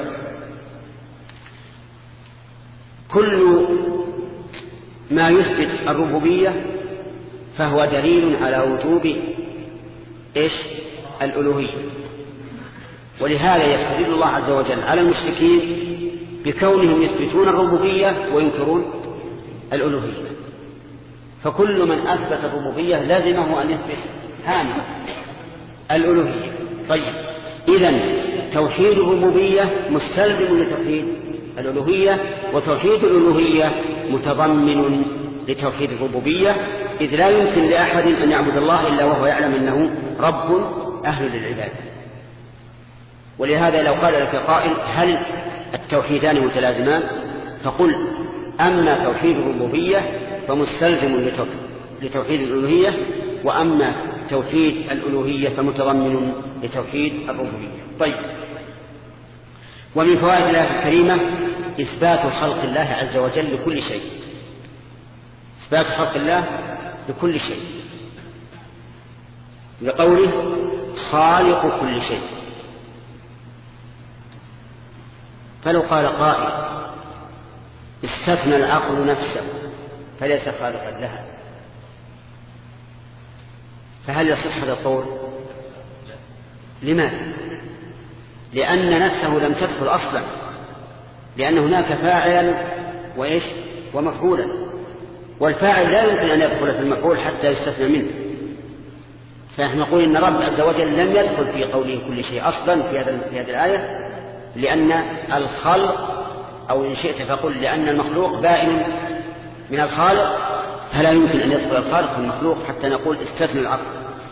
كل ما يثبت الربوبية فهو دليل على وجوب إيش؟ الألوهية. ولهذا يستدل الله عز وجل على المشركين بكونهم يثبتون الربوبية وينكرون الألوهية. فكل من أثبت الربوبية لازمه أن يثبت هامة الألوهية. طيب، إذن توحيد الربوبية مستلزم لتوحيد الألوهية، وتوحيد الألوهية متضمن لتوحيد الربوبية، إذ لا يمكن لأحد أن يعبد الله إلا وهو يعلم أنه رب أهل للعبادة. ولهذا لو قال لك قائل هل التوحيدان متلازمان؟ فقل أما توحيد الربوبية فمستلزم لتوحيد الألوهية، وأما توحيد الألوهية فمتضمن لتوحيد الربوبية. طيب، ومن فوائد الآية الكريمة إثبات خلق الله عز وجل لكل شيء، إثبات خلق الله لكل شيء، لقوله خالق كل شيء. فلو قال قائل استثنى العقل نفسه فليس خالقا لها، فهل يصح هذا القول؟ لماذا؟ لأن نفسه لم تدخل أصلا، لأن هناك فاعلا وإيش ومفعولا، والفاعل لا يمكن أن يدخل في المفعول حتى يستثنى منه. فنحن نقول إن رب عز وجل لم يدخل في قوله كل شيء أصلا في هذه في هذه الآية، لأن الخلق، أو إن شئت فقل لأن المخلوق بائن من الخالق، فلا يمكن أن يدخل الخالق في المخلوق حتى نقول استثنى العقل.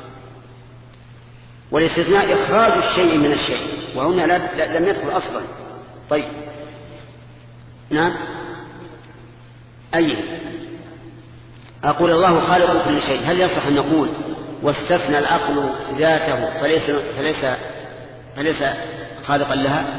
والاستثناء إخراج الشيء من الشيء، وهنا لم يدخل أصلا. طيب، نعم، أي أقول الله خالق كل شيء، هل يصح أن نقول واستثنى العقل ذاته فليس, فليس, فليس خالقا لها؟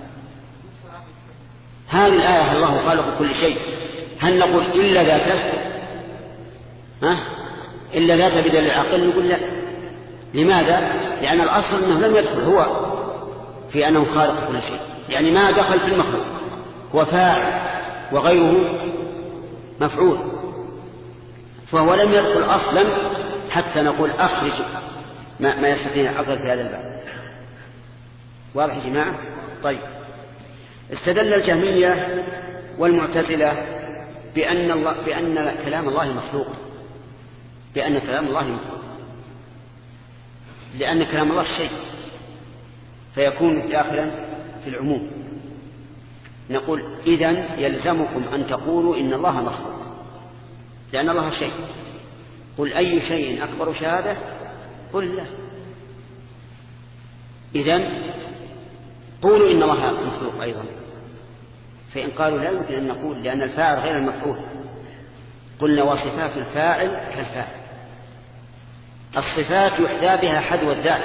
هذه الآية الله خالق كل شيء، هل نقول إلا ذاته؟ ها؟ إلا ذاته بدل العقل؟ نقول لا. لماذا؟ لأن الأصل أنه لم يدخل هو في أنه خالق كل شيء، يعني ما دخل في المخلوق، هو فاعل وغيره مفعول، فهو لم يدخل أصلا حتى نقول أخرج ما, ما يستطيع العقل في هذا الباب. واضح يا جماعة؟ طيب، استدل الجهمية والمعتزلة بأن, الله بأن كلام الله مخلوق، بأن كلام الله مخلوق، لأن كلام الله شيء فيكون داخلا في العموم. نقول إذن يلزمكم أن تقولوا إن الله مخلوق، لأن الله شيء. قل أي شيء أكبر شهادة؟ قل لا. إذن قولوا إن الله مخلوق أيضا. فإن قالوا لا يمكن أن نقول لأن الفاعل غير المفعول، قلنا وصفات الفاعل كالفاعل. الصفات يحذى بها حذو الذات،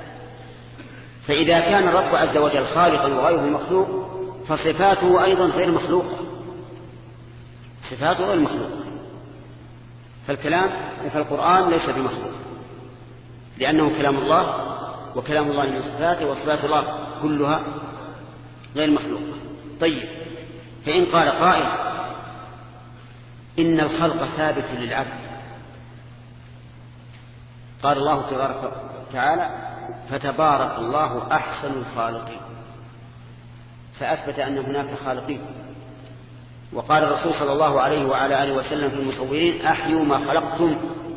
فإذا كان الرب عز وجل خالقا وغيره مخلوق فصفاته أيضا غير مخلوقة، صفاته غير مخلوقة. فالكلام فالقرآن ليس بمخلوق لأنه كلام الله، وكلام الله من صفاته، وصفات الله كلها غير مخلوقة. طيب، فإن قال قائل إن الخلق ثابت للعبد، قال الله تبارك وتعالى فتبارك الله أحسن الخالقين، فأثبت أن هناك خالقين. وقال الرسول صلى الله عليه وعلى آله وسلم في المصورين أحيوا ما خلقتم،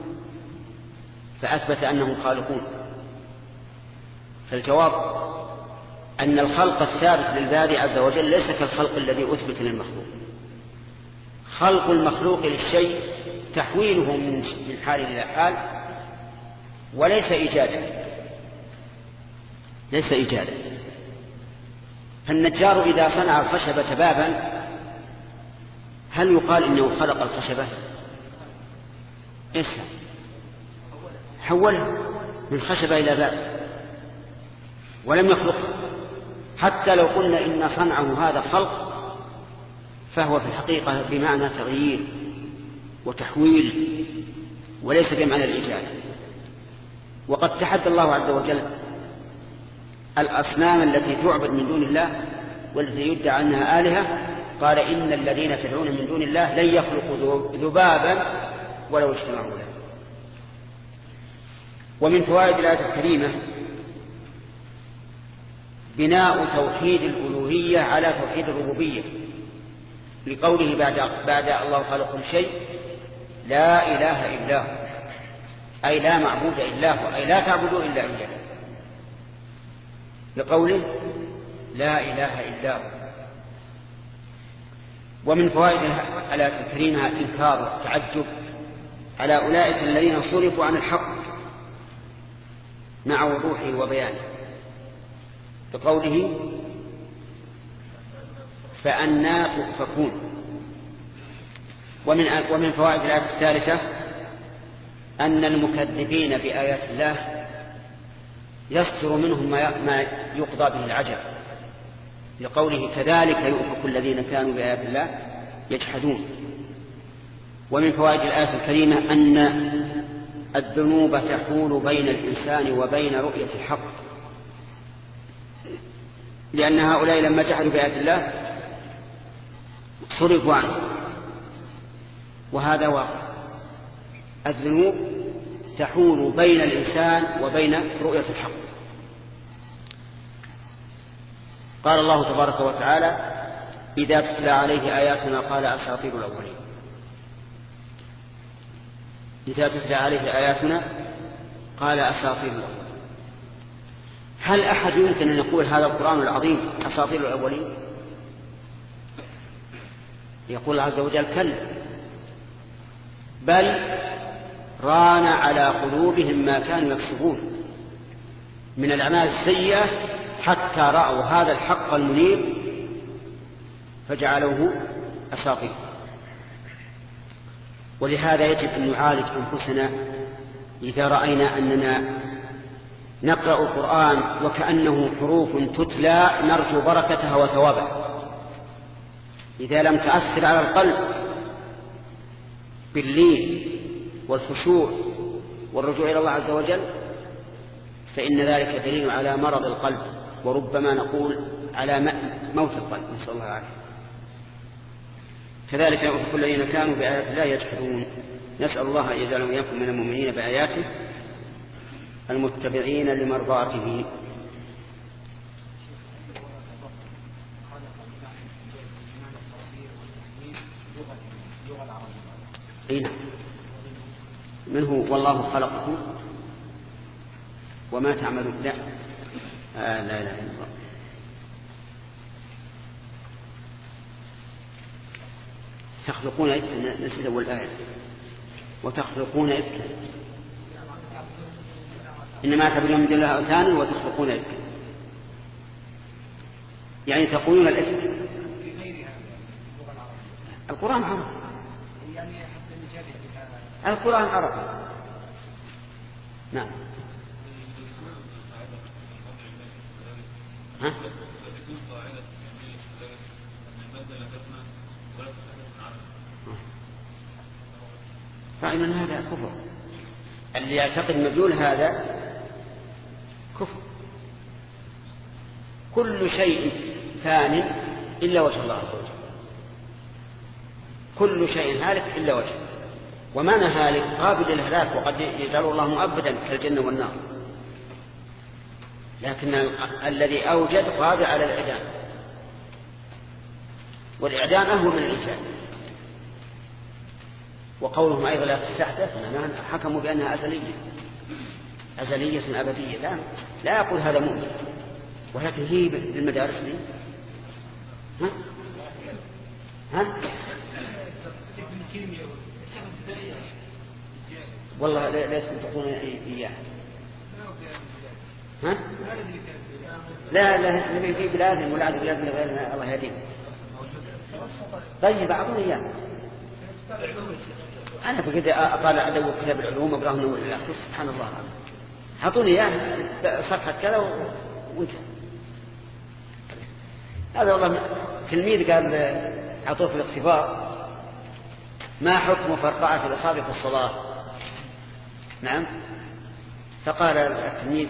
فأثبت أنهم خالقون. فالجواب أن الخلق الثابت للباري عز وجل ليس كالخلق الذي أثبت للمخلوق. خلق المخلوق للشيء تحويله من حال إلى حال، وليس إيجادا، ليس إيجادا. فالنجار إذا صنع الخشبة بابا هل يقال إنه خلق الخشبة؟ إيش حولها من خشبة إلى باب ولم يخلقها. حتى لو قلنا إن صنعه هذا خلق فهو في الحقيقة بمعنى تغيير وتحويل وليس بمعنى الإيجاد. وقد تحدى الله عز وجل الأصنام التي تعبد من دون الله والتي يدعى أنها آلهة، قال إن الذين تدعون من دون الله لن يخلقوا ذبابا ولو اجتمعوا له. ومن فوائد الآية الكريمة بناء توحيد الألوهية على توحيد الربوبية، لقوله بعد, بعد الله خلق كل شيء لا إله إلا هو، أي لا معبود إلا هو، أي لا تعبدوا إلا إياه، لقوله لا إله إلا هو. ومن فوائد الآية الكريمة إنكار والتعجب على أولئك الذين صرفوا عن الحق مع وضوحه وبيانه، بقوله فأنى تؤفكون. ومن ومن فوائد الآية الثالثة أن المكذبين بآيات الله يصدر منهم ما يقضى به العجب، لقوله كذلك يؤفك الذين كانوا بآيات الله يجحدون. ومن فوائد الآية الكريمة أن الذنوب تحول بين الإنسان وبين رؤية الحق، لأن هؤلاء لما جحدوا بآيات الله صرفوا عنه، وهذا واقع. الذنوب تحول بين الإنسان وبين رؤية الحق. قال الله تبارك وتعالى إذا تتلى عليه آياتنا قال أساطير الأولين. إذا تتلى عليه آياتنا قال أساطير الأولين. هل أحد يمكن أن يقول هذا القرآن العظيم أساطير الأولين؟ يقول الله عز وجل كلا، بل ران على قلوبهم ما كانوا يكسبون من الأعمال السيئة حتى رأوا هذا الحق المنير فجعلوه أساطير. ولهذا يجب أن نعالج أنفسنا إذا رأينا أننا نقرأ القرآن وكأنه حروف تتلى نرجو بركتها وثوابها، إذا لم تأثر على القلب باللين والخشوع والرجوع إلى الله عز وجل فإن ذلك دليل على مرض القلب، وربما نقول على موت القلب، نسأل الله العافية. كذلك يؤفك الذين كانوا بآيات الله يجحدون. نسأل الله أن يجعلنا وإياكم من المؤمنين بآياته المتبعين لمرضاته. أي نعم. من هو؟ والله خلقكم وما تعملون. لا آه لا لا الله. تخلقون إفكا، نسيت أول آية. وتخلقون إفكا، إنما تعبدون من دون الله أوثانا وتخلقون إفكا، يعني تقولون الإفك. القرآن عربي، القرآن عربي. نعم. ها؟ فإن هذا كفر. اللي يعتقد مدلول هذا كفر. كل شيء ثان إلا وجه الله عز وجل، كل شيء هالك إلا وجهه. ومعنى هالك قابل للهلاك، وقد يجعل الله مؤبدا كالجنة والنار، لكن الذي أوجد قادر على الإعدام، والإعدام أهون من الإنسان. وقولهم أيضا لا تستحدث، حكموا بأنها أزلية أزلية أبدية. لا, لا يقول هذا مؤمن، ولكن هي بالمدارس لي. ها؟ ها؟ والله لا يسمعون إياه. ها؟ لا لا نبي في بلادهم ولا بلاد من غيرنا، الله يهديهم. طيب أعطوني إياه. أنا فقد أقال أدور كتاب العلوم أبراهم نور الأخير، سبحان الله العظيم. أعطوني إياه صفحة كذا وانت. هذا والله تلميذ قال أعطوه في الاختبار ما حكم فرقعة الأصابع في الصلاة. نعم. فقال التلميذ،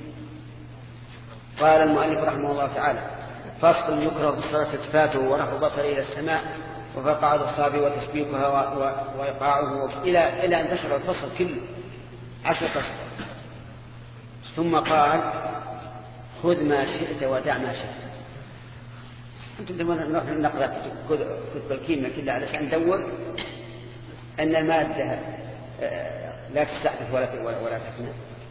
قال المؤلف رحمه الله تعالى: فصل يكره في الصلاة التفاته ورفع البصر إلى السماء وفرقعة الأصابع وتشبيكها وإيقاعه إلى إلى أن تشعر الفصل كله عشر فصل. ثم قال: خذ ما شئت ودع ما شئت. أنتم لما نقرأ كتب الكيمياء كلها علشان ندور أن المادة لا تستحدث ولا ولا تفنى.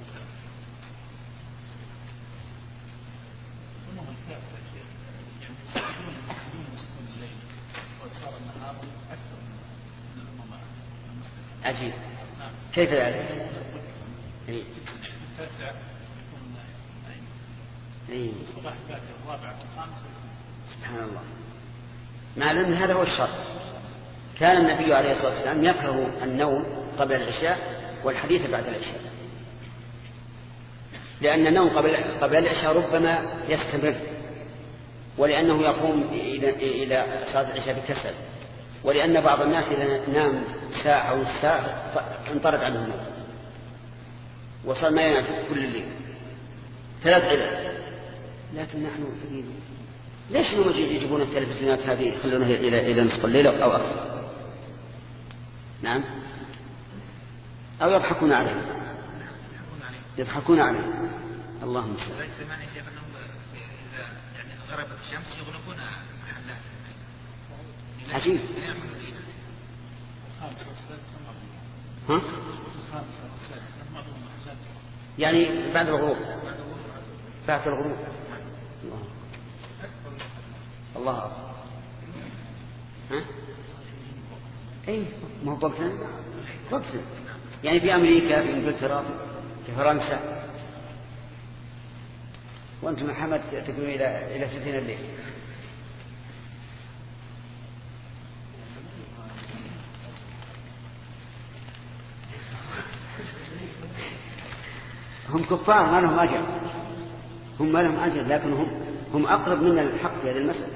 عجيب. كيف ذلك؟ إيه. إيه. سبحان الله. مع أن هذا هو الشرط. كان النبي عليه الصلاة والسلام يكره النوم قبل العشاء والحديث بعد العشاء، لأن النوم قبل قبل العشاء ربما يستمر، ولأنه يقوم إلى صلاة العشاء بكسل، ولأن بعض الناس إذا نام ساعة أو ساعة انطرد عنه النوم وصار ما ينام كل الليل ثلاث علل. لكن نحن في ليش هم يجيبون التلفزيونات هذه يخلونها إلى إلى نصف الليل أو أكثر؟ نعم. أو يضحكون عليه يضحكون عليه. اللهم صل. إذا غربت الشمس يغلقون محلات. عجيب. ها؟ يعني بعد الغروب بعد الغروب الله الله أكبر. ها؟ أي ما هو وقتنا وقتنا يعني في أمريكا في إنجلترا في فرنسا، وأنتم محمد تقولون إلى إلى ستين الليل. هم كفار ما لهم أجر، هم ما لهم أجر، لكن هم هم أقرب من الحق في هذه المسألة.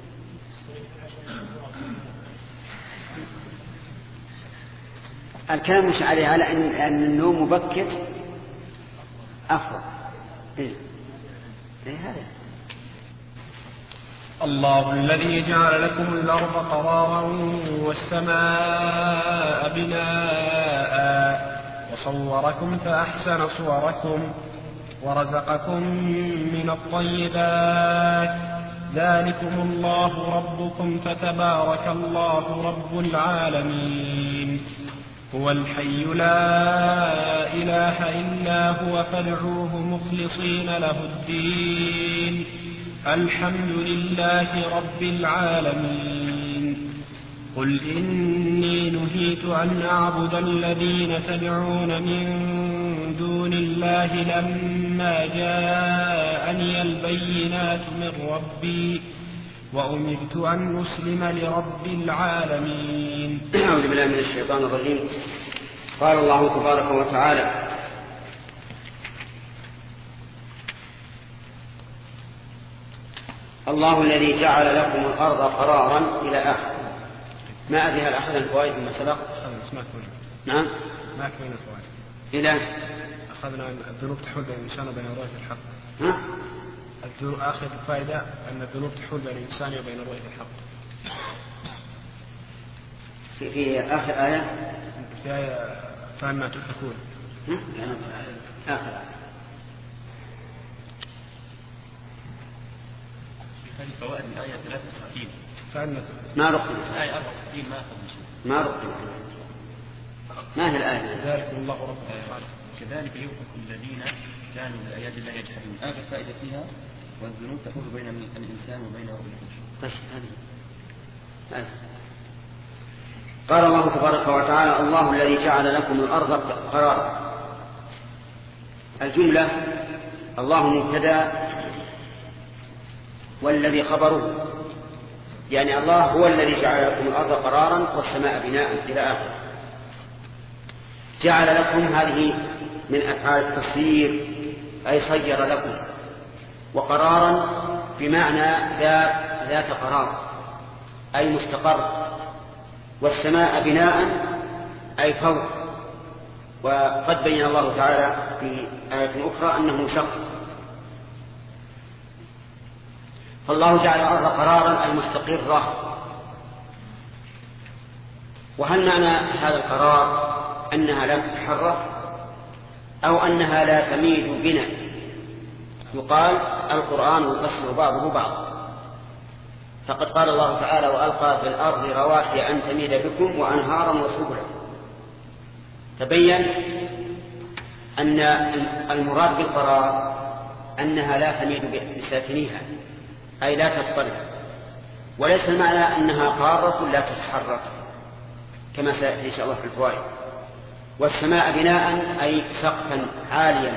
الكلام مش عليه على أن, أن النوم مبكر أفضل. إيه؟ إيه هذا؟ الله الذي جعل لكم الأرض قرارا والسماء بناء وصوركم فأحسن صوركم ورزقكم من الطيبات ذلكم الله ربكم فتبارك الله رب العالمين. هو الحي لا إله إلا هو فادعوه مخلصين له الدين الحمد لله رب العالمين. قل إني نهيت أن أعبد الذين تدعون من دون الله لما جاءني البينات من ربي وأمرت أن أسلم لرب العالمين. أعوذ بالله من الشيطان الرجيم. قال الله تبارك وتعالى: الله الذي جعل لكم الأرض قرارا إلى آخر. ما أدري هل أخذ الفوائد مما سبق؟ نعم ما أكملنا الفوائد. إلى أخذنا الذنوب تحول بين الإنسان وبين رؤية الحق. ها؟ آخر الفائدة أن الذنوب تحول بين الإنسان وبين رؤية الحق. في, في آخر آية في آية فأما تؤفكون. آخر آية. هذه فوائد الآية ثلاثة وستين. فأما ما رقم الآية أربعة وستين ما أخذ شيء. ما رقم. ما هي الآية؟ ذلك الله رب العالمين. كذلك يؤفك الذين كانوا بآيات الله يجحدون. آخر فائدة فيها والذنوب تحول بين الإنسان وبين رب العالمين. طيب قال الله تبارك وتعالى: الله الذي جعل لكم الأرض قرارا. الجملة الله مبتدأ والذي خبره، يعني الله هو الذي جعل لكم الأرض قرارا والسماء بناء إلى آخر. جعل لكم هذه من أفعال التصير، أي صير لكم، وقرارا بمعنى ذات قرار أي مستقر، والسماء بناء أي فوق. وقد بين الله تعالى في آية أخرى أنه شق. فالله جعل الأرض قرارا أي مستقرة. وهل معنى هذا القرار أنها لا تتحرك أو أنها لا تميل بنا؟ يقال القرآن يفسر بعضه بعض. فقد قال الله تعالى: وألقى في الأرض رواسي أن تميد بكم وأنهارا وسبلا. تبين أن المراد بالقرار أنها لا تميد بساكنيها، أي لا تضطرب، وليس المعنى أنها قارة لا تتحرك كما سيأتي إن شاء الله في الفوائد. والسماء بناء أي سقفا عاليا.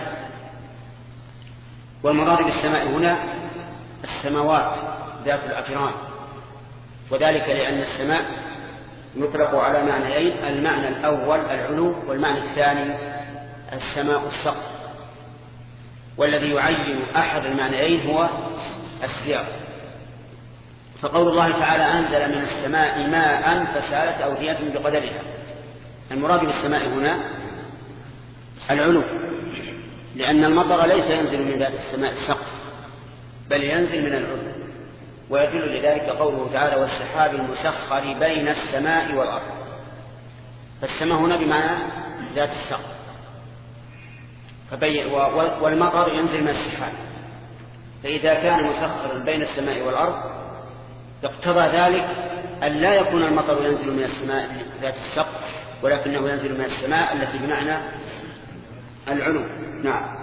والمراد بالسماء هنا السماوات ذات الأجرام، وذلك لأن السماء يطلق على معنيين: المعنى الأول العلو، والمعنى الثاني السماء السقف. والذي يعين أحد المعنيين هو السياق. فقول الله تعالى: أنزل من السماء ماء فسالت أودية بقدرها. المراد بالسماء هنا العلو، لأن المطر ليس ينزل من ذات السماء السقف، بل ينزل من العلو. ويدل لذلك قوله تعالى: والسحاب المسخر بين السماء والأرض. فالسماء هنا بمعنى ذات السقف، والمطر ينزل من السحاب. فإذا كان مسخرا بين السماء والأرض اقتضى ذلك أن لا يكون المطر ينزل من السماء ذات السقف، ولكنه ينزل من السماء التي بمعنى العلو. نعم.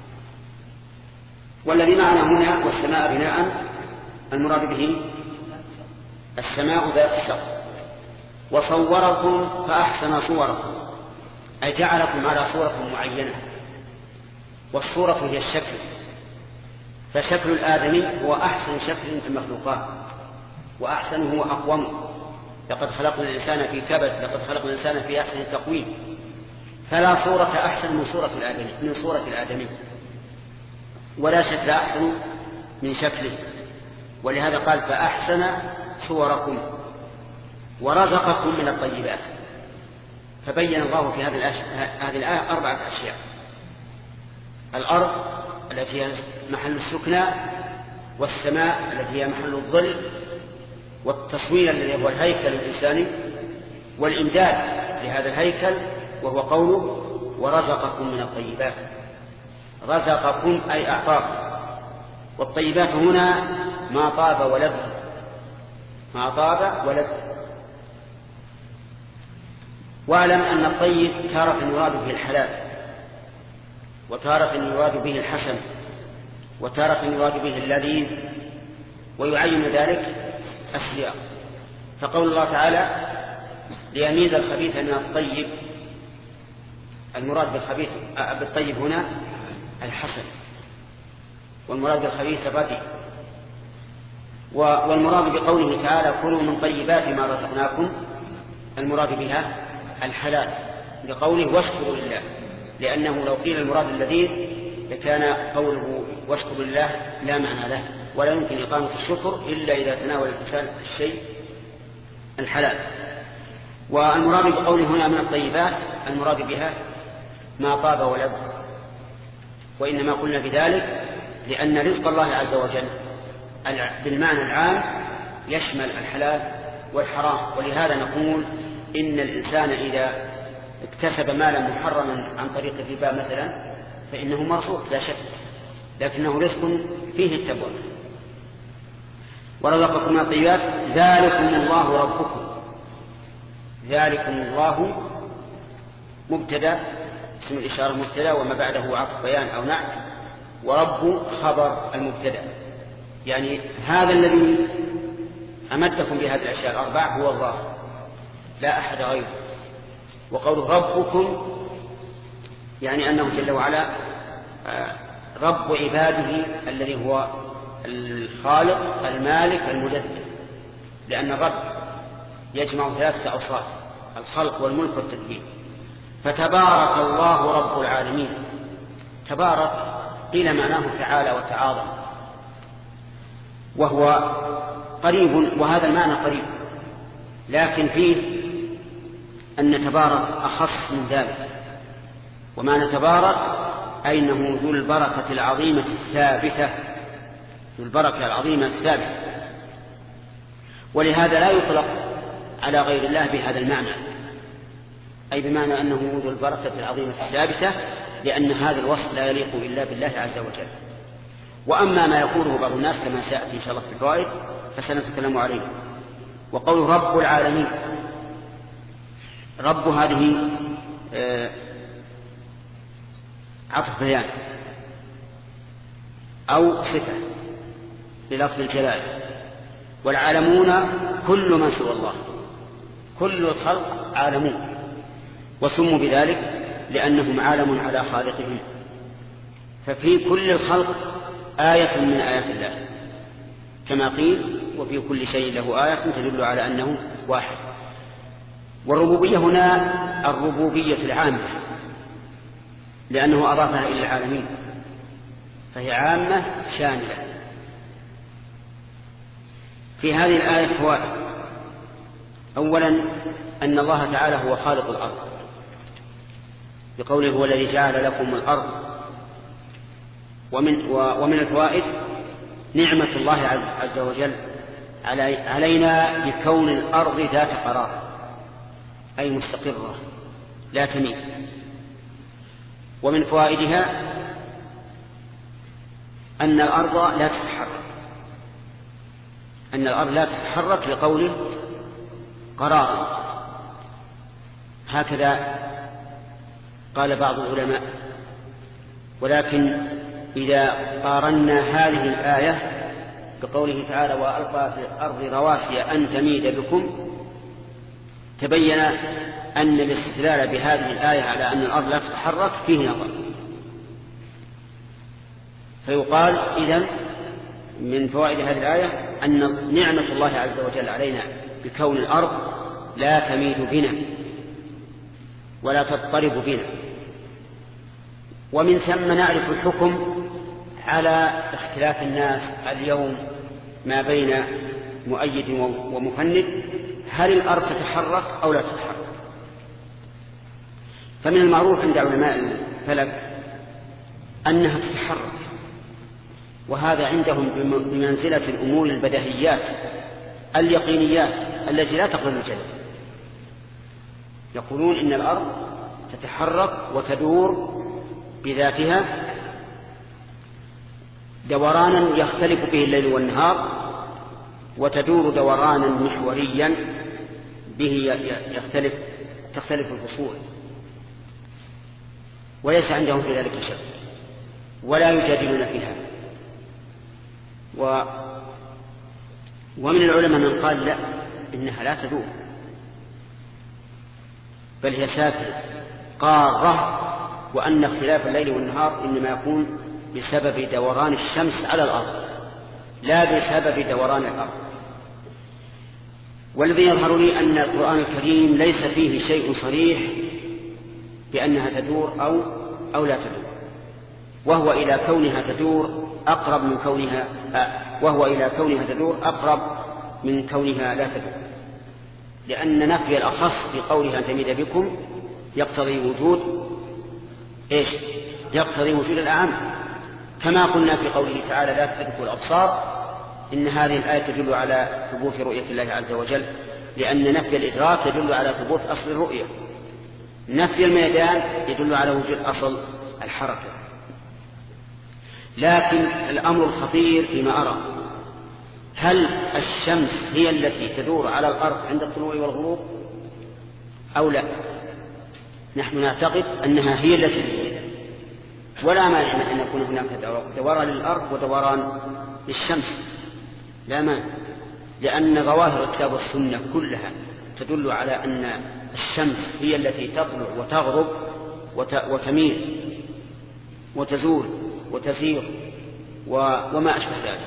والذي معنى هنا والسماء بناء المراد به السماء ذات السقف. وصوركم فأحسن صوركم، أي جعلكم على صورة معينة. والصورة هي الشكل، فشكل الآدمي هو أحسن شكل في المخلوقات، وأحسن هو أقوم. لقد خلقنا الإنسان في كبد، لقد خلقنا الإنسان في أحسن تقويم. فلا صورة أحسن من صورة الآدمي من صورة الآدمي، ولا شكل أحسن من شكله. ولهذا قال: فأحسن صوركم ورزقكم من الطيبات. فبين الله في هذه الآية أربعة أشياء: الأرض التي هي محل السكنى، والسماء التي هي محل الظل، والتصوير الذي هو الهيكل الإنساني، والإمداد لهذا الهيكل وهو قوله: ورزقكم من الطيبات. رزقكم أي أعطاكم. والطيبات هنا ما طاب ولذ، ما طاب ولذ. واعلم أن الطيب تارة يراد به الحلال، وتارة يراد به الحسن، وتارة يراد به اللذيذ، ويعين ذلك السياق. فقول الله تعالى ليميز الخبيث من الطيب، المراد بالخبيث بالطيب هنا الحسن، والمراد بالخبيث الردي. والمراد بقوله تعالى كلوا من طيبات ما رزقناكم، المراد بها الحلال، لقوله واشكروا لله، لأنه لو قيل المراد اللذيذ لكان قوله واشكروا لله لا معنى له، ولا يمكن إقامة الشكر إلا إذا تناول الإنسان الشيء الحلال. والمراد بقوله هنا من الطيبات المراد بها ما طاب ولذ، وإنما قلنا بذلك لأن رزق الله عز وجل بالمعنى العام يشمل الحلال والحرام. ولهذا نقول إن الإنسان إذا اكتسب مالا محرما عن طريق الربا مثلا فإنه مرزوق لا شك، لكنه رزق فيه التبوء. ورزقكم من الطيبات ذلكم الله ربكم، ذلكم الله مبتدا، اسم الإشارة مبتدا وما بعده عطف بيان أو نعت، ورب خبر المبتدا، يعني هذا الذي أمدكم بهذه الأشياء الأربع هو الله لا أحد غيره. وقول ربكم يعني أنه جل وعلا رب عباده الذي هو الخالق المالك المدبر، لأن الرب يجمع ثلاثة أوصاف: الخلق والملك والتدبير. فتبارك الله رب العالمين. تبارك قيل معناه تعالى وتعاظم، وهو قريب، وهذا المعنى قريب، لكن فيه أن تبارك أخص من ذلك. ومعنى تبارك أي أنه ذو البركة العظيمة الثابتة، ذو البركة العظيمة الثابتة. ولهذا لا يطلق على غير الله بهذا المعنى، أي بمعنى أنه ذو البركة العظيمة الثابتة، لأن هذا الوصف لا يليق إلا بالله عز وجل. وأما ما يقوله بعض الناس كما سيأتي إن شاء الله في الفوائد فسنتكلم عليه. وقول رب العالمين، رب هذه عطف بيان أو صفة بلفظ الجلالة. والعالمون كل من سوى الله، كل الخلق عالمون، وسموا بذلك لأنهم عالم على خالقهم. ففي كل الخلق آية من آيات الله كما قيل وفي كل شيء له آية تدل على أنه واحد. والربوبية هنا الربوبية العامة، لأنه أضافها إلى العالمين، فهي عامة شاملة. في هذه الآية فوائد: أولا أن الله تعالى هو خالق الأرض، بقوله هو الذي جعل لكم الأرض. ومن, ومن الفوائد نعمة الله عز وجل علينا بكون الأرض ذات قرار، أي مستقرة لا تميل. ومن فوائدها أن الأرض لا تتحرك، أن الأرض لا تتحرك لقوله قرار. هكذا قال بعض العلماء. ولكن إذا قارنا هذه الآية بقوله تعالى وألقى في الأرض رواسي أن تميد بكم، تبين أن الاستدلال بهذه الآية على أن الأرض لا تتحرك فيه نظر. فيقال إذن من فوائد هذه الآية أن نعمة الله عز وجل علينا بكون الأرض لا تميد بنا ولا تضطرب بنا. ومن ثم نعرف الحكم على اختلاف الناس اليوم ما بين مؤيد ومفند، هل الأرض تتحرك أو لا تتحرك؟ فمن المعروف عند علماء الفلك أنها تتحرك، وهذا عندهم بمنزلة الأمور البديهيات اليقينيات التي لا تقبل الجدل. يقولون إن الأرض تتحرك وتدور بذاتها دورانا يختلف به الليل والنهار، وتدور دورانا محوريا به يختلف تختلف الفصول، وليس عندهم في ذلك شك ولا يجادلون فيها. و ومن العلماء من قال لا، إنها لا تدور، بل هي ساكنة قارة، وأن اختلاف الليل والنهار إنما يكون بسبب دوران الشمس على الأرض لا بسبب دوران الأرض. والذي يظهر لي أن القرآن الكريم ليس فيه شيء صريح بأنها تدور أو, أو لا تدور، وهو إلى كونها تدور أقرب من كونها آه وهو إلى كونها تدور أقرب من كونها لا تدور، لأن نفي الأخص في قولها أن تميد بكم يقتضي وجود إيش؟ يقتضي وجود الأعم، كما قلنا في قوله تعالى لا تدركوا الأبصار، إن هذه الآية تدل على ثبوت رؤية الله عز وجل، لأن نفي الإدراك يدل على ثبوت أصل الرؤية، نفي الميدان يدل على وجود أصل الحركة. لكن الأمر الخطير فيما أرى، هل الشمس هي التي تدور على الأرض عند الطلوع والغروب أو لا؟ نحن نعتقد أنها هي التي تدور، ولا مانع أن يكون هناك دوران للأرض ودوران للشمس، لا مانع، لأن ظواهر الكتاب والسنة كلها تدل على أن الشمس هي التي تطلع وتغرب وتميل وتزول وتسير وما أشبه ذلك.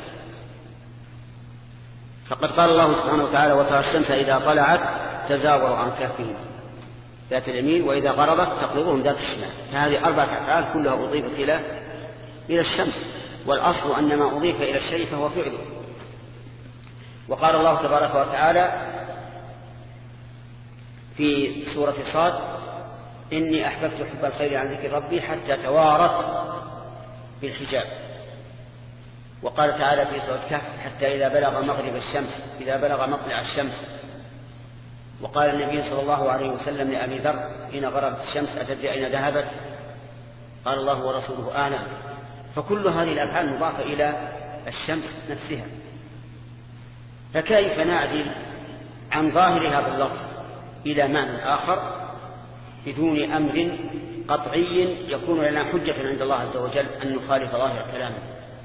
فقد قال الله سبحانه وتعالى وترى الشمس إذا طلعت تزاور عن كهفهم ذات اليمين وإذا غربت تقرضهم ذات الشمال. فهذه أربعة أفعال كلها أضيفت إلى إلى الشمس، والأصل أن ما أضيف إلى الشيء فهو فعله. وقال الله تبارك وتعالى في سورة صاد إني أحببت حب الخير عن ذكر ربي حتى توارت بالحجاب. وقال تعالى في سورة كهف حتى إذا بلغ مغرب الشمس إذا بلغ مطلع الشمس. وقال النبي صلى الله عليه وسلم لأبي ذر حين غربت الشمس أتدري أين ذهبت؟ قال الله ورسوله أعلم. فكل هذه الأفعال مضافة إلى الشمس نفسها، فكيف نعدل عن ظاهر هذا اللفظ إلى معنى آخر بدون أمر قطعي يكون لنا حجة عند الله عز وجل أن نخالف ظاهر كلامه؟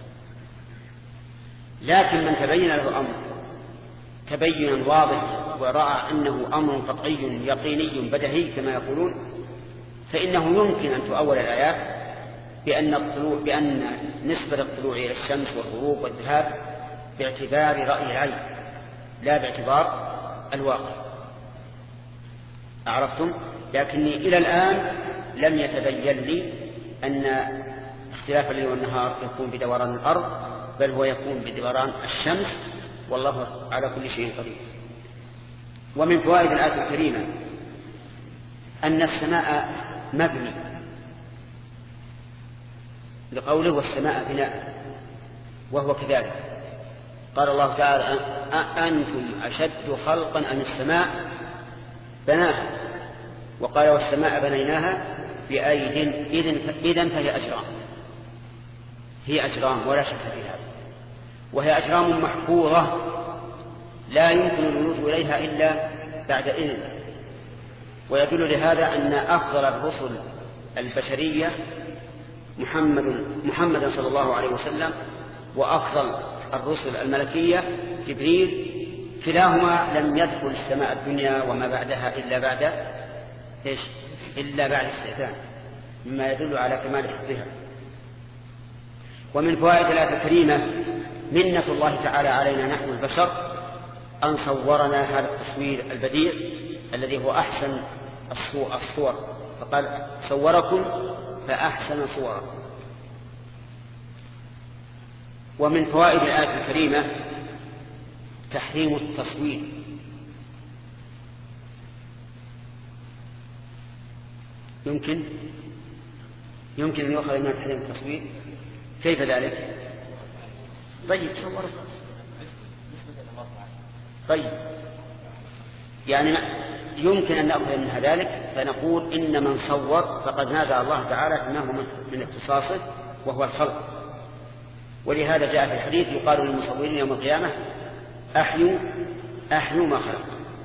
لكن من تبين له الأمر تبينا واضح ورأى أنه أمر قطعي يقيني بدهي كما يقولون، فإنه يمكن أن تؤول الآيات بأن, الطلوع بأن نسبة الطلوع إلى الشمس والغروب والذهاب باعتبار رأي العين لا باعتبار الواقع. أعرفتم؟ لكني إلى الآن لم يتبين لي أن اختلاف الليل والنهار يكون بدوران الأرض، بل هو يكون بدوران الشمس، والله على كل شيء قدير. ومن فوائد الآية الكريمة أن السماء مبني لقوله والسماء بناء، وهو كذلك. قال الله تعالى أأنتم أشد خلقا أم السماء بناها، وقال والسماء بنيناها بأيد إذن فهي أجرام، هي أجرام ولا شك في هذا، وهي أجرام محفوظة لا يمكن الولوج إليها إلا بعد إذن. ويدل لهذا أن أفضل الرسل البشرية محمد محمد صلى الله عليه وسلم، وأفضل الرسل الملكية جبريل، كلاهما لم يدخل السماء الدنيا وما بعدها إلا بعد إيش؟ إلا بعد استئذان، مما يدل على كمال حفظها. ومن فوائد الآية الكريمة منة الله تعالى علينا نحن البشر أن صورنا هذا التصوير البديع الذي هو أحسن الصور، فقال صوركم فأحسن صورا. ومن فوائد الآية الكريمة تحريم التصوير. يمكن يمكن أن يؤخذ من تحريم التصوير. كيف ذلك؟ طيب صور. طيب يعني يمكن أن نأخذ منها ذلك فنقول إن من صور فقد نازع الله تعالى أنه من اختصاصه وهو الخلق. ولهذا جاء في الحديث يقال للمصورين يوم القيامة أحيوا أحيوا ما خلق.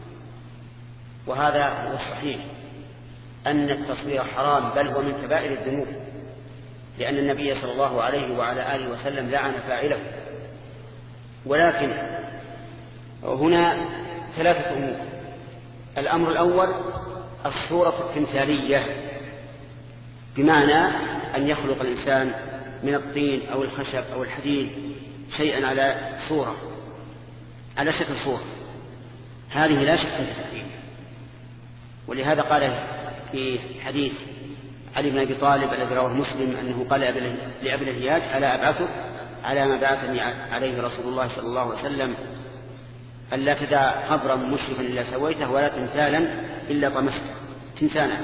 وهذا هو الصحيح أن التصوير حرام، بل هو من كبائر الذنوب، لأن النبي صلى الله عليه وعلى آله وسلم لعن فاعله. ولكن هنا ثلاثة أمور. الأمر الأول الصورة التمثالية، بمعنى أن يخلق الإنسان من الطين أو الخشب أو الحديد شيئا على صورة، على شكل صورة، هذه لا شك في تحريمها. ولهذا قال في حديث علي بن أبي طالب الذي رواه مسلم أنه قال لأبي الهياج: ألا أبعثك على ما بعثني عليه رسول الله صلى الله عليه وسلم، ألا تدع قبرا مشرفا إلا سويته، ولا تمثالا إلا طمسته تمثالا.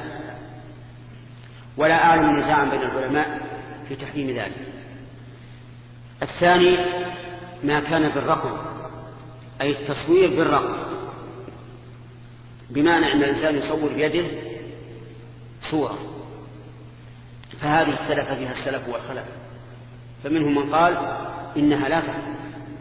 ولا أعلم نزاعا بين العلماء في تحريم ذلك. الثاني ما كان بالرقم، أي التصوير بالرقم، بمعنى أن الإنسان يصور بيده صورة، فهذه اختلف فيها السلف والخلف، فمنهم من قال إنها لا تحرم،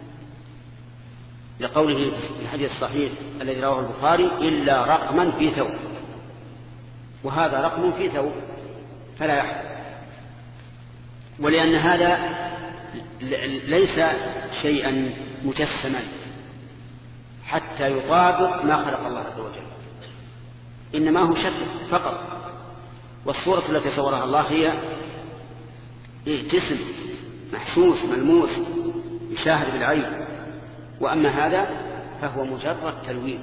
لقوله في الحديث الصحيح الذي رواه البخاري: إلا رقما في ثوب، وهذا رقم في ثوب فلا يحرم. ولأن هذا ليس شيئا مجسما حتى يطابق ما خلق الله عز وجل، إنما هو شكل فقط. والصورة التي صورها الله هي جسم محسوس ملموس يشاهد بالعين، وأما هذا فهو مجرد تلوين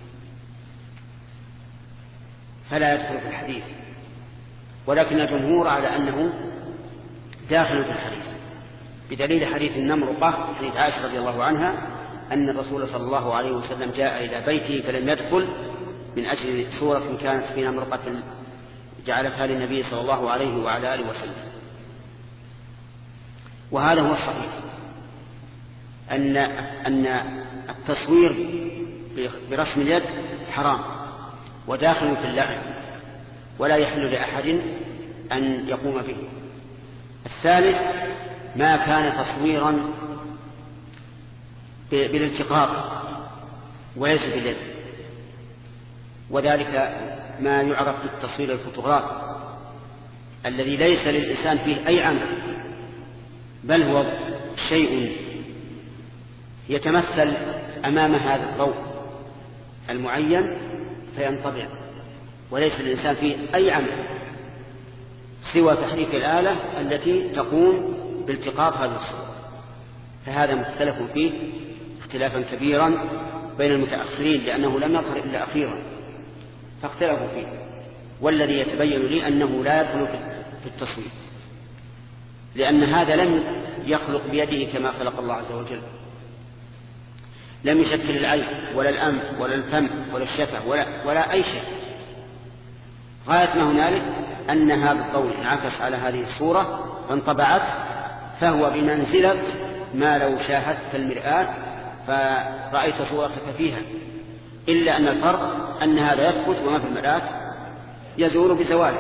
فلا يدخل في الحديث. ولكن الجمهور على أنه داخل في الحديث، بدليل حديث النمرقة حديث عائشة رضي الله عنها أن الرسول صلى الله عليه وسلم جاء إلى بيته فلم يدخل من أجل صورة كانت في نمرقة جعلتها للنبي صلى الله عليه وعلى آله وسلم. وهذا هو الصحيح، أن أن التصوير برسم اليد حرام وداخل في اللعن، ولا يحل لأحد أن يقوم به. الثالث ما كان تصويرا بالالتقاط ويزن باليد، وذلك ما يعرف بالتصوير الفوتوغرافي الذي ليس للإنسان فيه أي عمل، بل هو شيء يتمثل أمام هذا الضوء المعين فينطبع، وليس للإنسان فيه أي عمل سوى تحريك الآلة التي تقوم بالتقاط هذه الصورة. فهذا مختلف فيه اختلافا كبيرا بين المتأخرين، لأنه لم يظهر إلا أخيرا فاختلفوا فيه. والذي يتبين لي أنه لا يدخل في التصوير، لأن هذا لم يخلق بيده كما خلق الله عز وجل، لم يشكل العين ولا الأنف ولا الفم ولا الشفة ولا, ولا أي شيء. غاية ما هنالك أن هذا الضوء انعكس على هذه الصورة فانطبعت، فهو بمنزلة ما لو شاهدت المرآة فرأيت صورتك فيها، إلا أن الفرق أن هذا يثبت وما في المرآة يزول بزواله.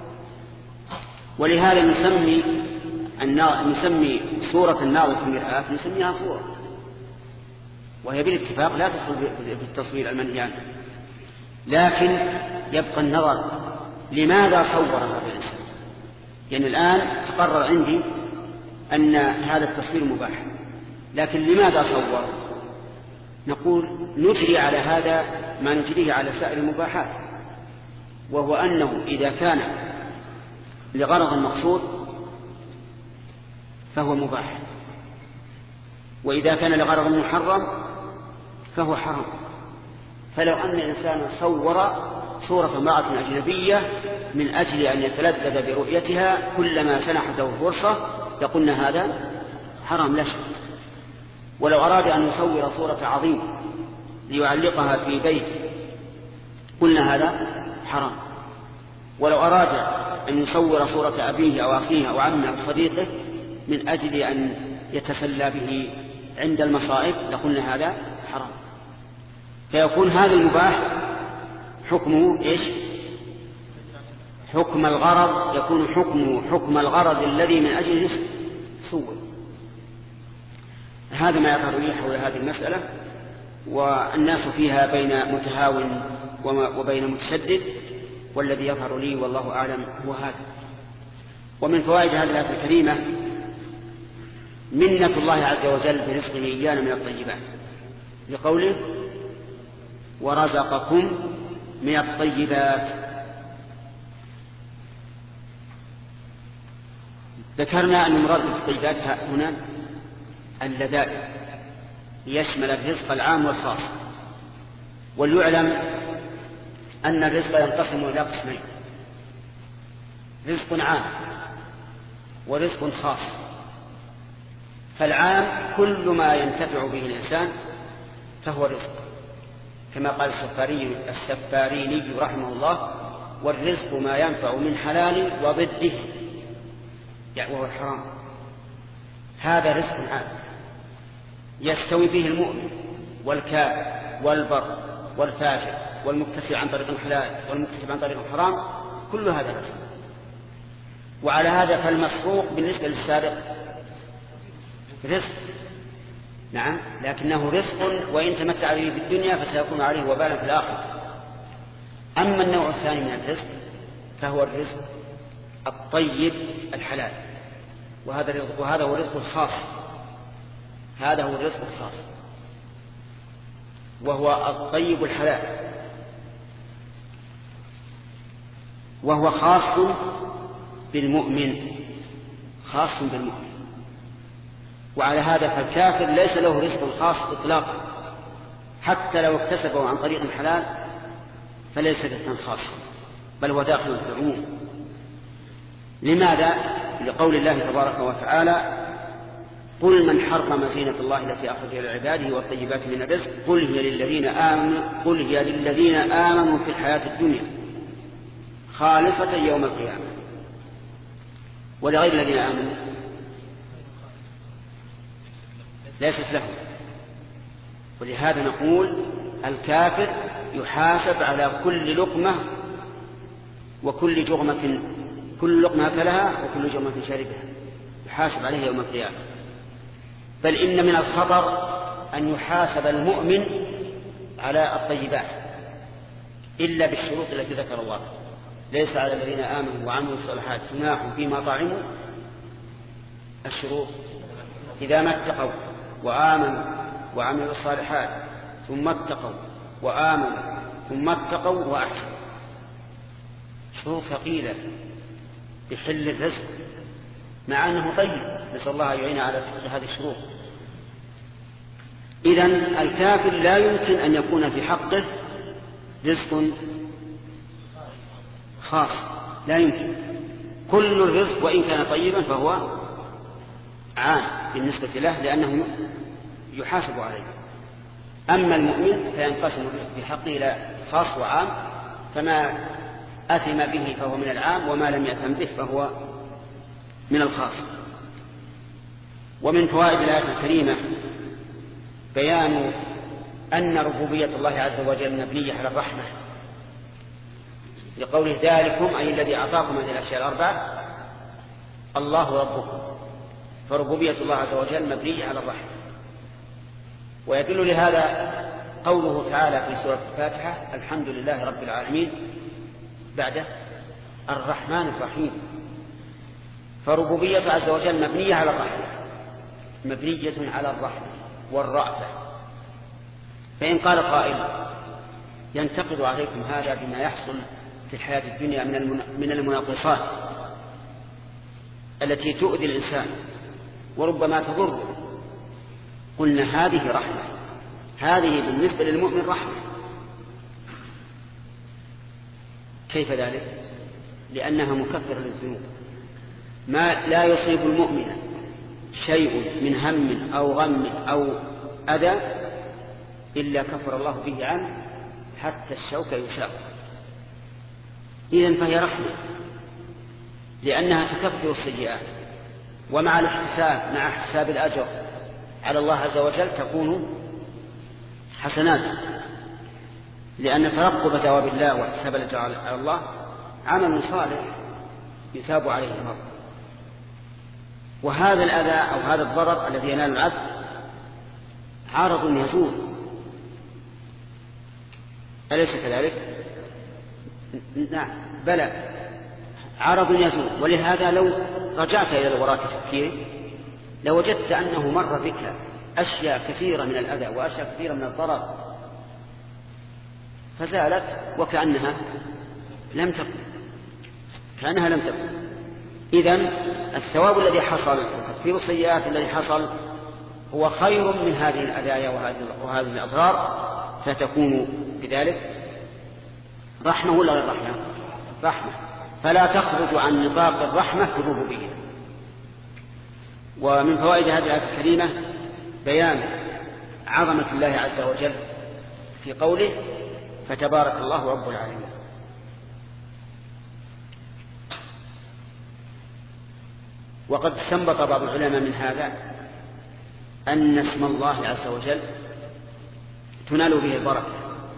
ولهذا نسمي نسمي صورة الناظر في المرآة نسميها صورة، وهي بالاتفاق لا تدخل في التصوير المنهي عنه. لكن يبقى النظر لماذا صور هذا الإنسان. يعني الآن تقرر عندي أن هذا التصوير مباح، لكن لماذا صور؟ نقول نجري على هذا ما نجريه على سائر المباحات، وهو أنه إذا كان لغرض مقصود فهو مباح، وإذا كان لغرض محرم فهو حرام. فلو أن الإنسان صور صورة امرأة أجنبية من أجل أن يتلذذ برؤيتها كلما سنحت له فرصة يقولنا هذا حرام لا شك. ولو أراد أن يصور صورة عظيم ليعلقها في بيت قلنا هذا حرام. ولو أراد أن يصور صورة أبيه أو أخيه أو عمه أو صديقه من أجل أن يتسلى به عند المصائب لقلنا هذا حرام. فيكون هذا المباح حكمه إيش؟ حكم الغرض، يكون حكمه حكم الغرض الذي من أجله صور. هذا ما يظهر لي حول هذه المسألة، والناس فيها بين متهاون وبين متشدد، والذي يظهر لي والله أعلم هو هذا. ومن فوائد هذه الآية الكريمة منة الله عز وجل برزقه إيانا من الطيبات، لقوله ورزقكم من الطيبات. ذكرنا أن المراد بالطيبات هنا اللذائذ، يشمل الرزق العام والخاص. وليعلم أن الرزق ينقسم إلى قسمين: رزق عام ورزق خاص. فالعام كل ما ينتفع به الإنسان فهو رزق، كما قال السفاري السفاريني رحمه الله: والرزق ما ينفع من حلال وضده وهو الحرام. هذا رزق عام يستوي فيه المؤمن والكافر والبر والفاجر والمكتسب عن طريق الحلال والمكتسب عن طريق الحرام، كل هذا رزق. وعلى هذا فالمسروق بالنسبة للسارق رزق، نعم، لكنه رزق وإن تمتع به في الدنيا فسيكون عليه وبالا في الآخرة. أما النوع الثاني من الرزق فهو الرزق الطيب الحلال، وهذا الرزق وهذا هو الرزق الخاص. هذا هو الرزق الخاص وهو الطيب الحلال، وهو خاص بالمؤمن، خاص بالمؤمن. وعلى هذا فالكافر ليس له رزق خاص إطلاقا، حتى لو اكتسبه عن طريق الحلال فليس رزقا خاصا، بل هو داخل في العموم. لماذا؟ لقول الله تبارك وتعالى: قل من حرم زينة الله التي أخرج لعباده والطيبات من الرزق قل هي للذين آمنوا قل هي للذين آمنوا في الحياة الدنيا خالصة يوم القيامة. ولغير الذين آمنوا ليست لهم. ولهذا نقول الكافر يحاسب على كل لقمة وكل جغمة، كل لقمة أكلها وكل جغمة شربها يحاسب عليها يوم القيامة. بل إن من الخطر أن يحاسب المؤمن على الطيبات إلا بالشروط التي ذكر الله: ليس على الذين آمنوا وعملوا الصالحات جناح فيما طعموا. الشروط: إذا ما اتقوا وآمنوا وعملوا الصالحات ثم اتقوا وآمنوا ثم اتقوا وأحسنوا. شروط ثقيلة بحل الرزق، مع أنه طيب، نسأل الله يعين على هذه الشروط. إذن الكافر لا يمكن أن يكون في حقه رزق خاص، لا يمكن. كل الرزق وإن كان طيبا فهو عام بالنسبة له، لأنه يحاسب عليه. أما المؤمن فينقسم الرزق في حقه إلى خاص وعام، فما أثم به فهو من العام، وما لم يأثم به فهو من الخاص. ومن فوائد الآية الكريمة بيان أن ربوبية الله عز وجل مبنية على الرحمة، لقوله: ذلكم أي الذي أعطاكم هذه الأشياء الأربعة الله ربكم. فربوبية الله عز وجل مبنية على الرحمة. ويدل لهذا قوله تعالى في سورة الفاتحة: الحمد لله رب العالمين، بعد الرحمن الرحيم. فربوبية عز وجل مبنية على الرحمة، مبنية على الرحمة والرأفة. فإن قال قائل: ينتقد عليكم هذا بما يحصل في الحياة الدنيا من المناقصات التي تؤذي الإنسان وربما تضره، قلنا هذه رحمة، هذه بالنسبة للمؤمن رحمة. كيف ذلك؟ لأنها مكفرة للذنوب. ما لا يصيب المؤمن شيء من هم أو غم أو أذى إلا كفر الله به عنه حتى الشوك يشاق. إذن فهي رحمة، لأنها تكفر السيئات، ومع الاحتساب مع احتساب الأجر على الله عز وجل تكون حسنات، لأن ترقب ثواب الله واحتساب الأجر على الله عمل صالح يثاب عليه المرء. وهذا الأذى أو هذا الضرر الذي ينال العبد عارض يزول أليس كذلك؟ نعم بلى، عرض يزول. ولهذا لو رجعت إلى الوراء تفكيرك لوجدت أنه مر بك أشياء كثيرة من الأذى وأشياء كثيرة من الضرر فزالت وكأنها لم تكن، كأنها لم تكن. إذن الثواب الذي حصل وتكفير السيئات الذي حصل هو خير من هذه الأذايا وهذه الأضرار، فتكون بذلك رحمة ولا غير رحمة؟ رحمة، فلا تخرج عن نطاق الرحمة في الربوبية. ومن فوائد هذه الآية الكريمة بيان عظمة الله عز وجل في قوله فتبارك الله رب العالمين. وقد استنبط بعض العلماء من هذا أن اسم الله عز وجل تنال به البركة،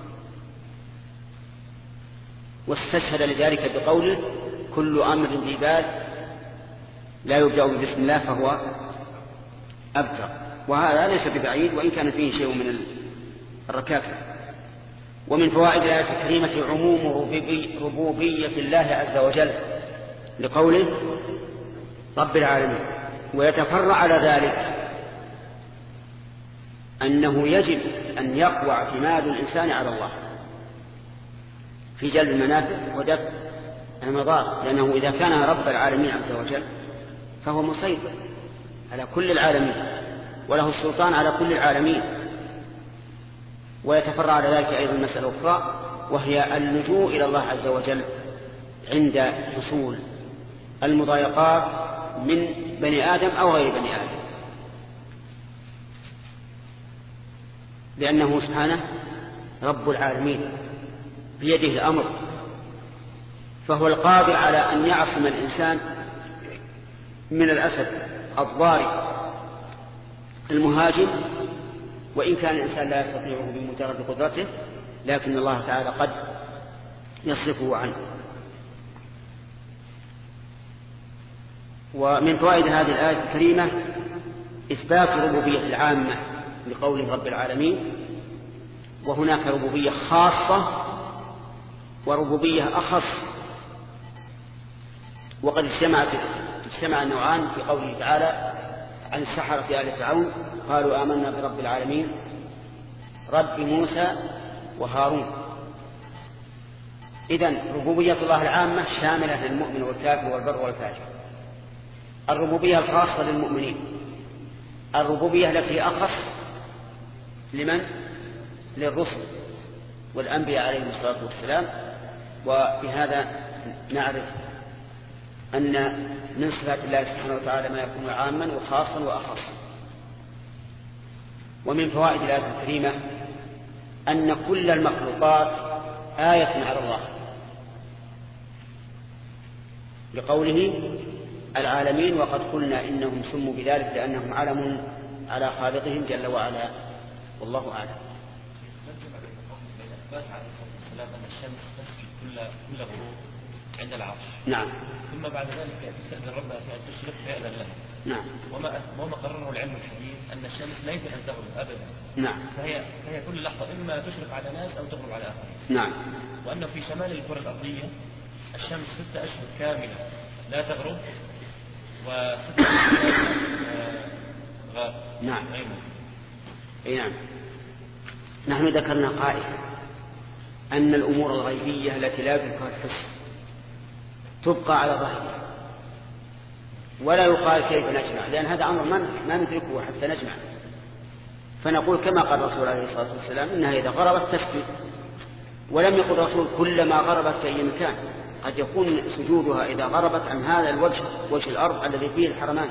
واستشهد لذلك بقوله كل أمر ذي بال لا يبدأ بسم الله فهو أبتر. وهذا ليس ببعيد وإن كان فيه شيء من الركاكة. ومن فوائد الآية الكريمة عموم ربوبية الله عز وجل لقوله رب العالمين. ويتفرع على ذلك أنه يجب أن يقوى اعتماد الإنسان على الله في جلب المنافع ودفع المضار، لأنه إذا كان رب العالمين عز وجل فهو مسيطر على كل العالمين وله السلطان على كل العالمين. ويتفرع على ذلك أيضا مسألة أخرى وهي اللجوء إلى الله عز وجل عند حصول المضايقات من بني آدم أو غير بني آدم، لأنه سبحانه رب العالمين بيده الأمر، فهو القادر على أن يعصم الإنسان من الأسد الضاري المهاجم، وإن كان الإنسان لا يستطيعه بمجرد قدرته، لكن الله تعالى قد يصرفه عنه. ومن فوائد هذه الآية الكريمة إثبات ربوبية العامة لقوله رب العالمين، وهناك ربوبية خاصة وربوبية أخص. وقد اجتمع اجتمع النوعان في قوله تعالى عن السحرة آل فرعون قالوا آمنا برب العالمين رب موسى وهارون. إذن ربوبية الله العامة شاملة للمؤمن والكافر والبر والفاجر. الربوبية الخاصة للمؤمنين، الربوبية التي أخص لمن؟ للرسل والأنبياء عليهم الصلاة والسلام. وبهذا نعرف أن من صفات الله سبحانه وتعالى ما يكون عاما وخاصا وأخصا. ومن فوائد الآية الكريمة أن كل المخلوقات آية على الله لقوله العالمين، وقد قلنا إنهم سموا بذلك لأنهم علم على خالقهم جل وعلا، والله أعلم. أن الشمس تسجد كل كل غروب عند العرش. نعم. ثم بعد ذلك تستأذن ربها في أن تشرق فيأذن لها. نعم. وما وما قرره العلم الحديث أن الشمس لا يمكن أن تغرب أبدا. نعم. فهي فهي كل لحظة إما تشرق على ناس أو تغرب على آخرين. نعم. وأنه في شمال الكرة الأرضية الشمس ستة أشهر كاملة لا تغرب وستة أشهر غاب. نعم. أي نعم. نحن ذكرنا قائلا أن الأمور الغيبية التي لا يدركها الحس تبقى على ظهرها ولا يقال كيف نجمع، لأن هذا أمر ما ندركه حتى نجمع. فنقول كما قال الرسول عليه الصلاة والسلام إنها إذا غربت تسجد، ولم يقل الرسول كلما غربت في أي مكان، قد يكون سجودها إذا غربت عن هذا الوجه وجه الأرض الذي فيه الحرمان،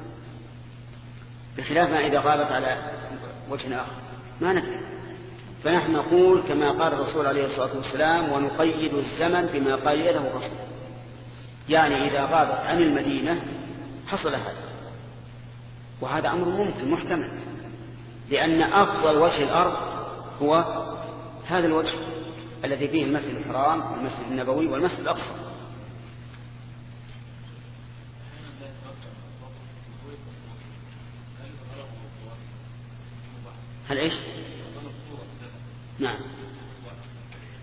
بخلاف ما إذا غابت على وجه آخر ما ندري. فنحن نقول كما قال الرسول عليه الصلاة والسلام ونقيد الزمن بما قيده الرسول، يعني إذا غابت عن المدينة حصل هذا، وهذا أمر ممكن محتمل، لأن أفضل وجه الأرض هو هذا الوجه الذي فيه المسجد الحرام والمسجد النبوي والمسجد الأقصى. هل إيش؟ نعم.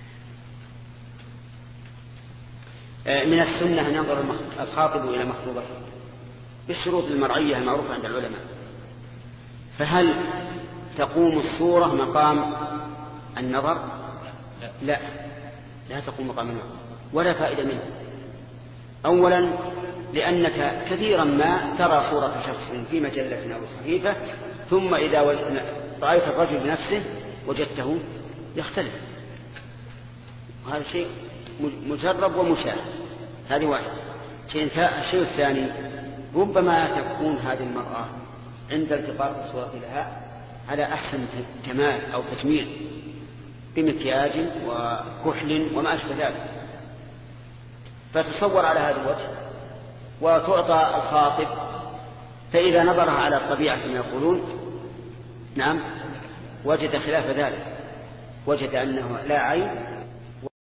من السنة أن ينظر الخاطب إلى مخطوبته بالشروط المرعية المعروفة عند العلماء. فهل تقوم الصورة مقام النظر؟ لا لا تقوم مقام النظر ولا فائدة منه. أولا لأنك كثيرا ما ترى صورة شخص في مجلة أو صحيفة ثم إذا رأيت الرجل بنفسه وجدته يختلف، وهذا شيء مجرب ومشاهد. هذه واحد. الشيء الثاني ربما تكون هذه المرأة عند التقاط الصورة لها على أحسن جمال أو تجميل بمكياج وكحل وما أشبه ذلك، فتصور على هذا الوجه وتعطى الخاطب، فإذا نظرها على الطبيعة كما يقولون نعم وجد خلاف ذلك، وجد أنه لا عين